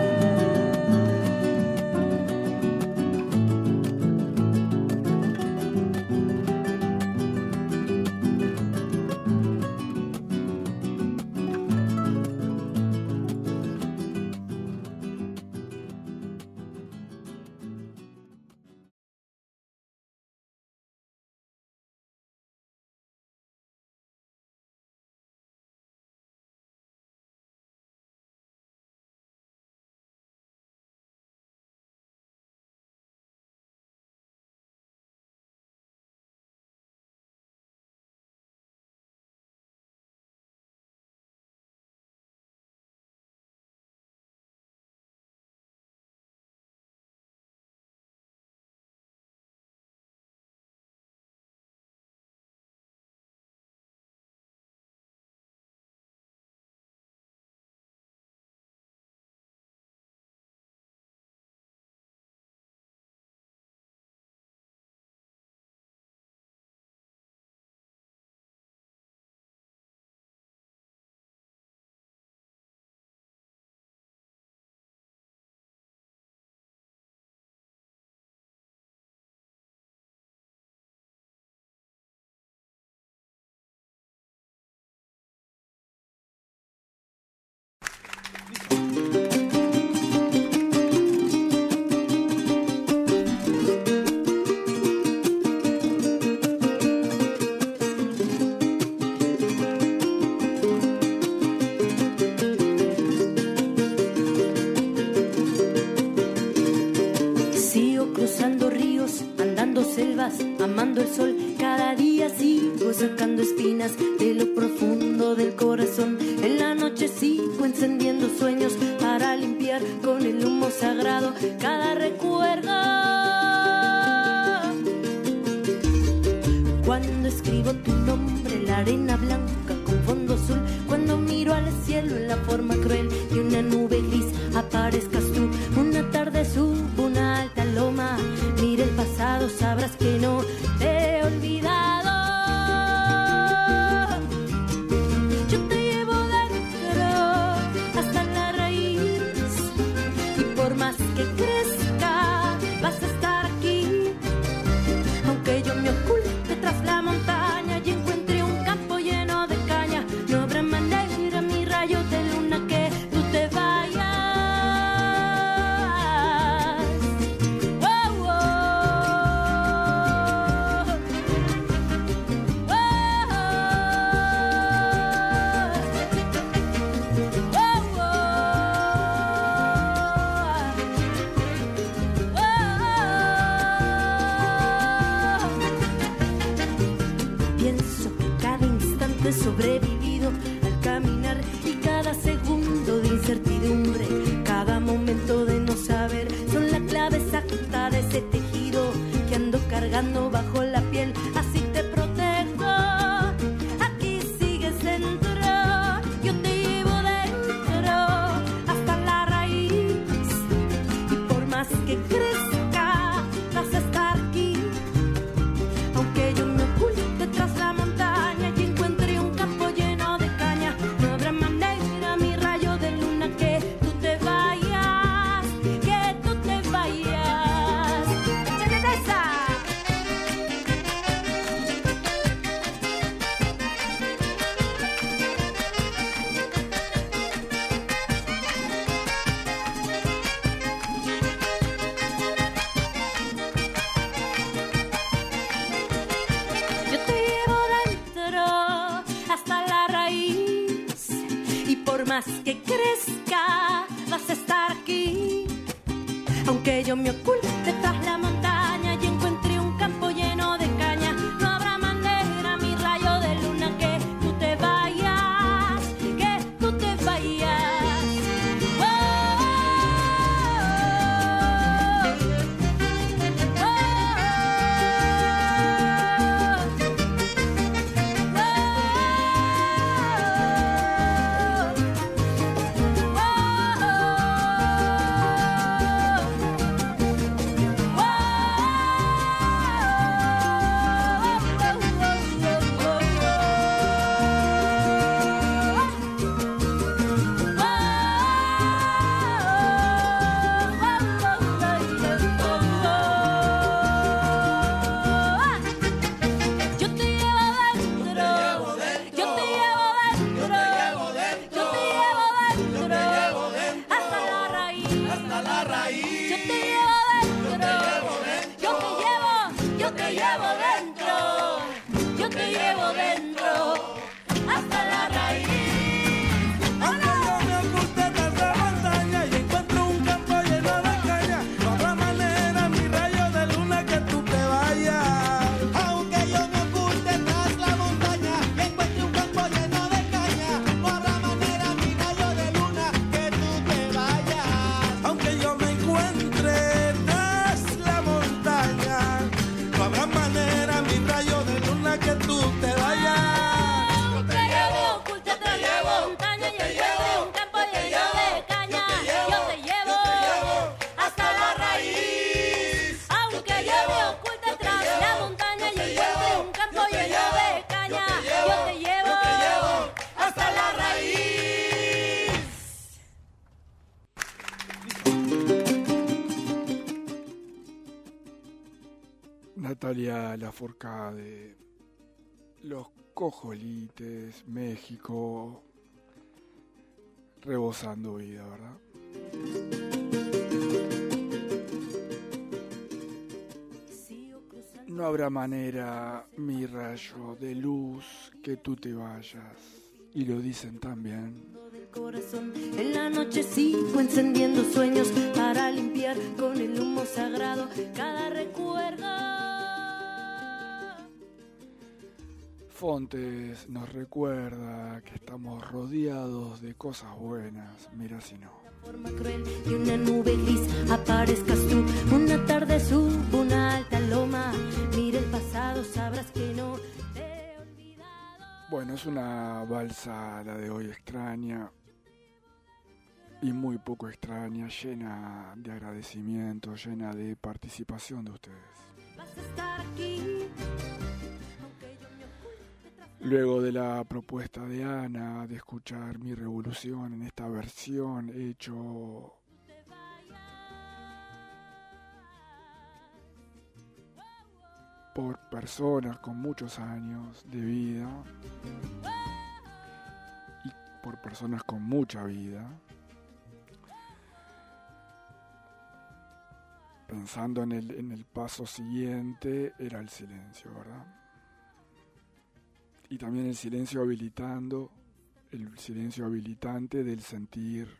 amando el sol, cada día sigo sacando espinas de lo profundo del corazón. En la noche sigo encendiendo sueños para limpiar con el humo sagrado cada recuerdo. Cuando escribo tu nombre, la arena blanca con fondo azul, cuando miro al cielo en la forma cruel de una nube gris, aparezcas tú. Una tarde subo una alta loma, mira el pasado, sabrás que no te he olvidado. Yo te llevo dentro hasta la raíz, y por más que crezca vas a estar aquí. Aunque yo me oculte tras la montaña y encuentre un campo lleno de caña, no habrá manera, mi rayo de luna, que tú te vayas. Oh, oh, oh, Pienso que cada instante he sobrevivido al caminar, y cada segundo de incertidumbre, cada momento de no saber, son la clave exacta de ese tejido que ando cargando bajo la piel. Así te protejo. más que crezca, vas a estar aquí. Aunque yo me oculte tras la montaña y encuentre un campo lleno de caña, no habrá manera, mi rayo de luna, que tú te vayas, que tú te vayas. Natalia Lafourcade, Los Cojolites, México, rebosando vida, ¿verdad? No habrá manera, mi rayo de luz, que tú te vayas. Y lo dicen también. Corazón. En la noche sigo encendiendo sueños para limpiar con el humo sagrado cada recuerdo. Fontes nos recuerda que estamos rodeados de cosas buenas, mira si no. Forma cruel y una nube gris aparezcas tú. Una tarde subo una alta loma, mira el pasado, sabrás que no te he olvidado. Bueno, es una balsa la de hoy extraña y muy poco extraña, llena de agradecimiento, llena de participación de ustedes. Vas a estar aquí. Luego de la propuesta de Ana de escuchar Mi Revolución en esta versión hecho por personas con muchos años de vida y por personas con mucha vida, pensando en el, en el paso siguiente, era el silencio, ¿verdad? Y también el silencio habilitando, el silencio habilitante del sentir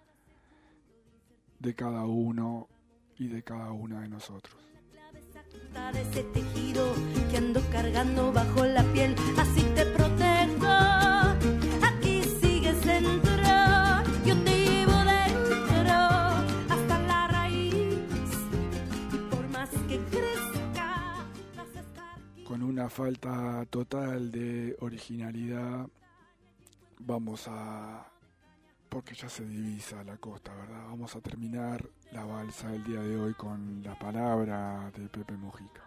de cada uno y de cada una de nosotros. De ese tejido que ando cargando bajo la piel, así te protejo. Aquí sigues dentro, yo te llevo dentro hasta la raíz. Y por más que crezca, vas a estar aquí. Con una falta total de originalidad, vamos a, porque ya se divisa la costa, ¿verdad? Vamos a terminar la balsa del día de hoy con la palabra de Pepe Mujica.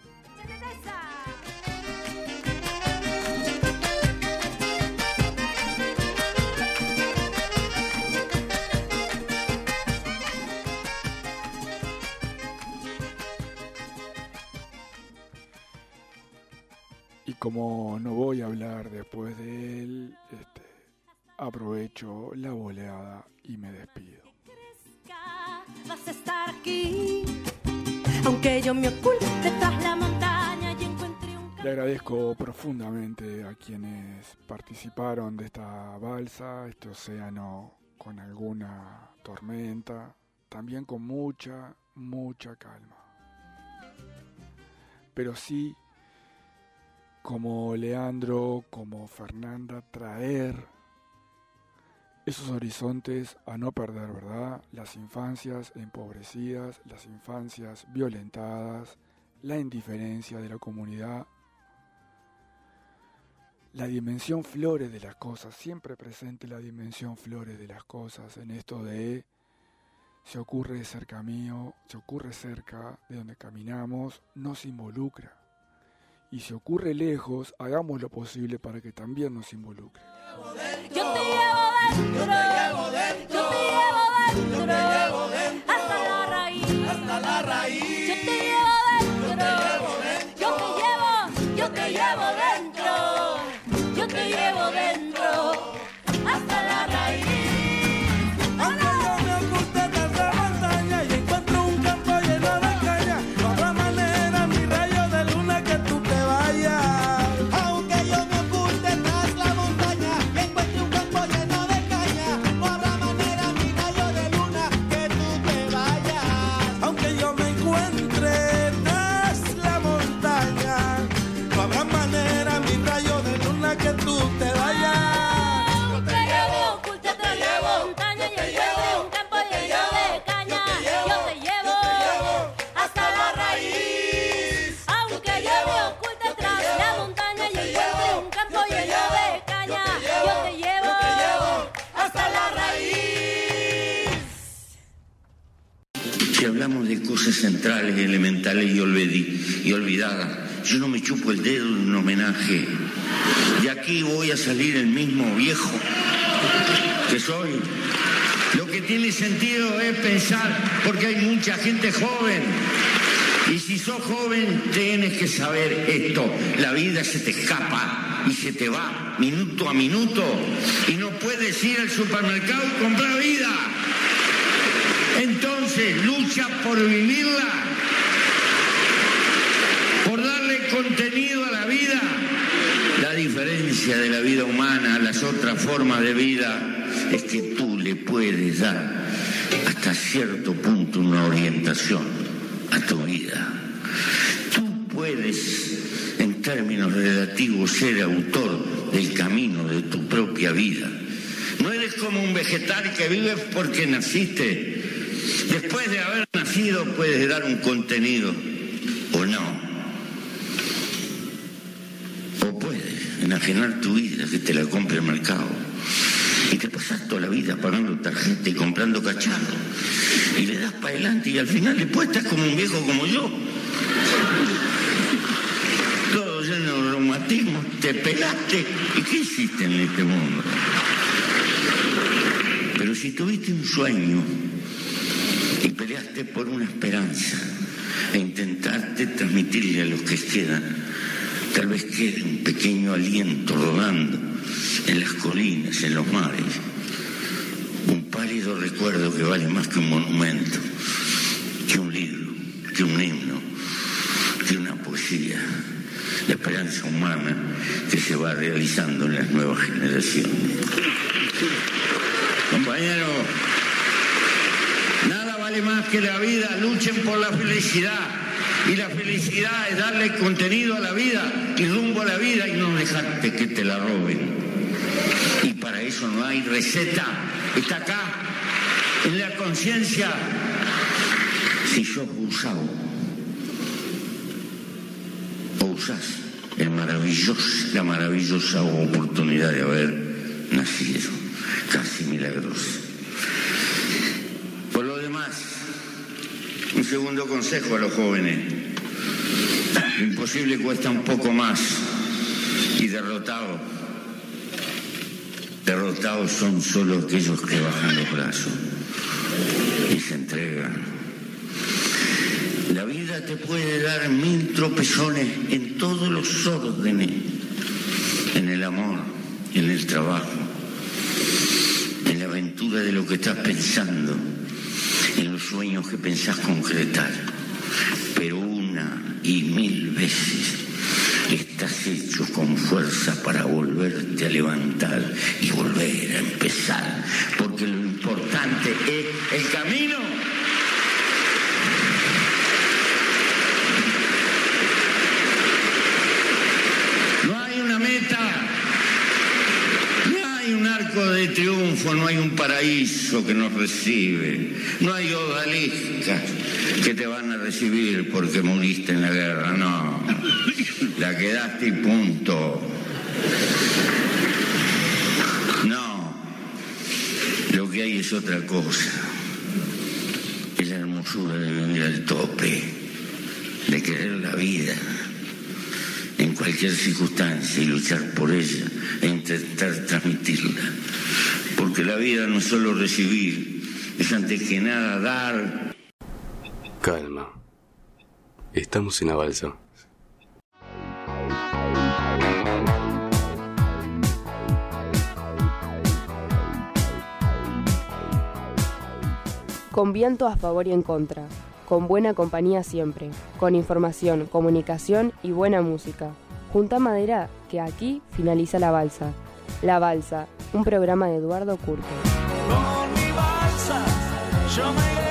Y como no voy a hablar después de él, este, aprovecho la boleada y me despido. Vas a estar aquí, aunque yo me oculte tras la montaña y encuentre un Le agradezco profundamente a quienes participaron de esta balsa, este océano con alguna tormenta, también con mucha, mucha calma. Pero sí, como Leandro, como Fernanda, traer esos horizontes a no perder, ¿verdad? Las infancias empobrecidas, las infancias violentadas, la indiferencia de la comunidad, la dimensión flores de las cosas, siempre presente la dimensión flores de las cosas en esto de se ocurre cerca mío, se ocurre cerca de donde caminamos, nos involucra. Y si ocurre lejos, hagamos lo posible para que también nos involucre. Yo te llevo dentro, yo te llevo dentro, yo te llevo dentro, yo te llevo dentro, hasta la raíz, hasta la raíz. Yo te llevo dentro, yo te llevo, yo te llevo dentro, yo te llevo dentro, hasta la raíz. Aunque yo me oculte tras la montaña y encuentro un campo lleno de caña, no habrá manera, mi rayo de luna, que tú te vayas. Aunque yo me oculte tras la montaña y encuentre un campo lleno de caña, no habrá manera, mi rayo de luna, que tú te vayas. Aunque yo me encuentre tras la montaña, no habrá manera, mi rayo de luna, que tú te vayas. Yo te llevo, oculta tras la montaña y encuentro un campo lleno de caña. Yo te llevo hasta la raíz. Aunque yo me oculte tras la montaña y encuentre un campo lleno de caña, yo te llevo hasta la raíz. Si hablamos de cosas centrales, elementales y, olvidi- y olvidadas, yo no me chupo el dedo de un homenaje. De aquí voy a salir el mismo viejo que soy. Lo que tiene sentido es pensar, porque hay mucha gente joven. Y si sos joven, tienes que saber esto. La vida se te escapa y se te va minuto a minuto. Y no puedes ir al supermercado y comprar vida. Entonces, lucha por vivirla, por darle contenido a la vida. La diferencia de la vida humana a las otras formas de vida es que tú le puedes dar hasta cierto punto una orientación a tu vida. Tú puedes, en términos relativos, ser autor del camino de tu propia vida. No eres como un vegetal que vive porque naciste. Después de haber nacido puedes dar un contenido o no. O puedes enajenar tu vida, que te la compre el mercado. Y te pasas toda la vida pagando tarjeta y comprando cacharro. Y le das para adelante y al final después estás como un viejo como yo. Todo lleno de reumatismo, te pelaste. ¿Y qué hiciste en este mundo? Pero si tuviste un sueño y peleaste por una esperanza e intentaste transmitirle a los que quedan, tal vez quede un pequeño aliento rodando en las colinas, en los mares, un pálido recuerdo que vale más que un monumento, que un libro, que un himno, que una poesía, la esperanza humana que se va realizando en las nuevas generaciones. Compañeros, nada vale más que la vida, luchen por la felicidad. Y la felicidad es darle contenido a la vida y rumbo a la vida y no dejarte que te la roben. Y para eso no hay receta, está acá, en la conciencia. Si sos usado o usás el maravilloso, la maravillosa oportunidad de haber nacido, casi milagrosa. Por lo demás, un segundo consejo a los jóvenes: lo imposible cuesta un poco más, y derrotados, derrotados son solo aquellos que bajan los brazos y se entregan. La vida te puede dar mil tropezones en todos los órdenes, en el amor, en el trabajo, en la aventura de lo que estás pensando, en los sueños que pensás concretar, pero una y mil veces está hechos con fuerza para volverte a levantar y volver a empezar, porque lo importante es el camino. No hay una meta, no hay un arco de triunfo, no hay un paraíso que nos recibe, no hay odaliscas que te van a recibir porque moriste en la guerra, no. La quedaste y punto. No. Lo que hay es otra cosa. Es la hermosura de vivir al tope, de querer la vida en cualquier circunstancia y luchar por ella e intentar transmitirla. Porque la vida no es solo recibir, es antes que nada dar. Calma. Estamos en la balsa. Con viento a favor y en contra, con buena compañía siempre, con información, comunicación y buena música. Junta madera, que aquí finaliza la balsa. La balsa, un programa de Eduardo Curto. Con mi balsa, yo me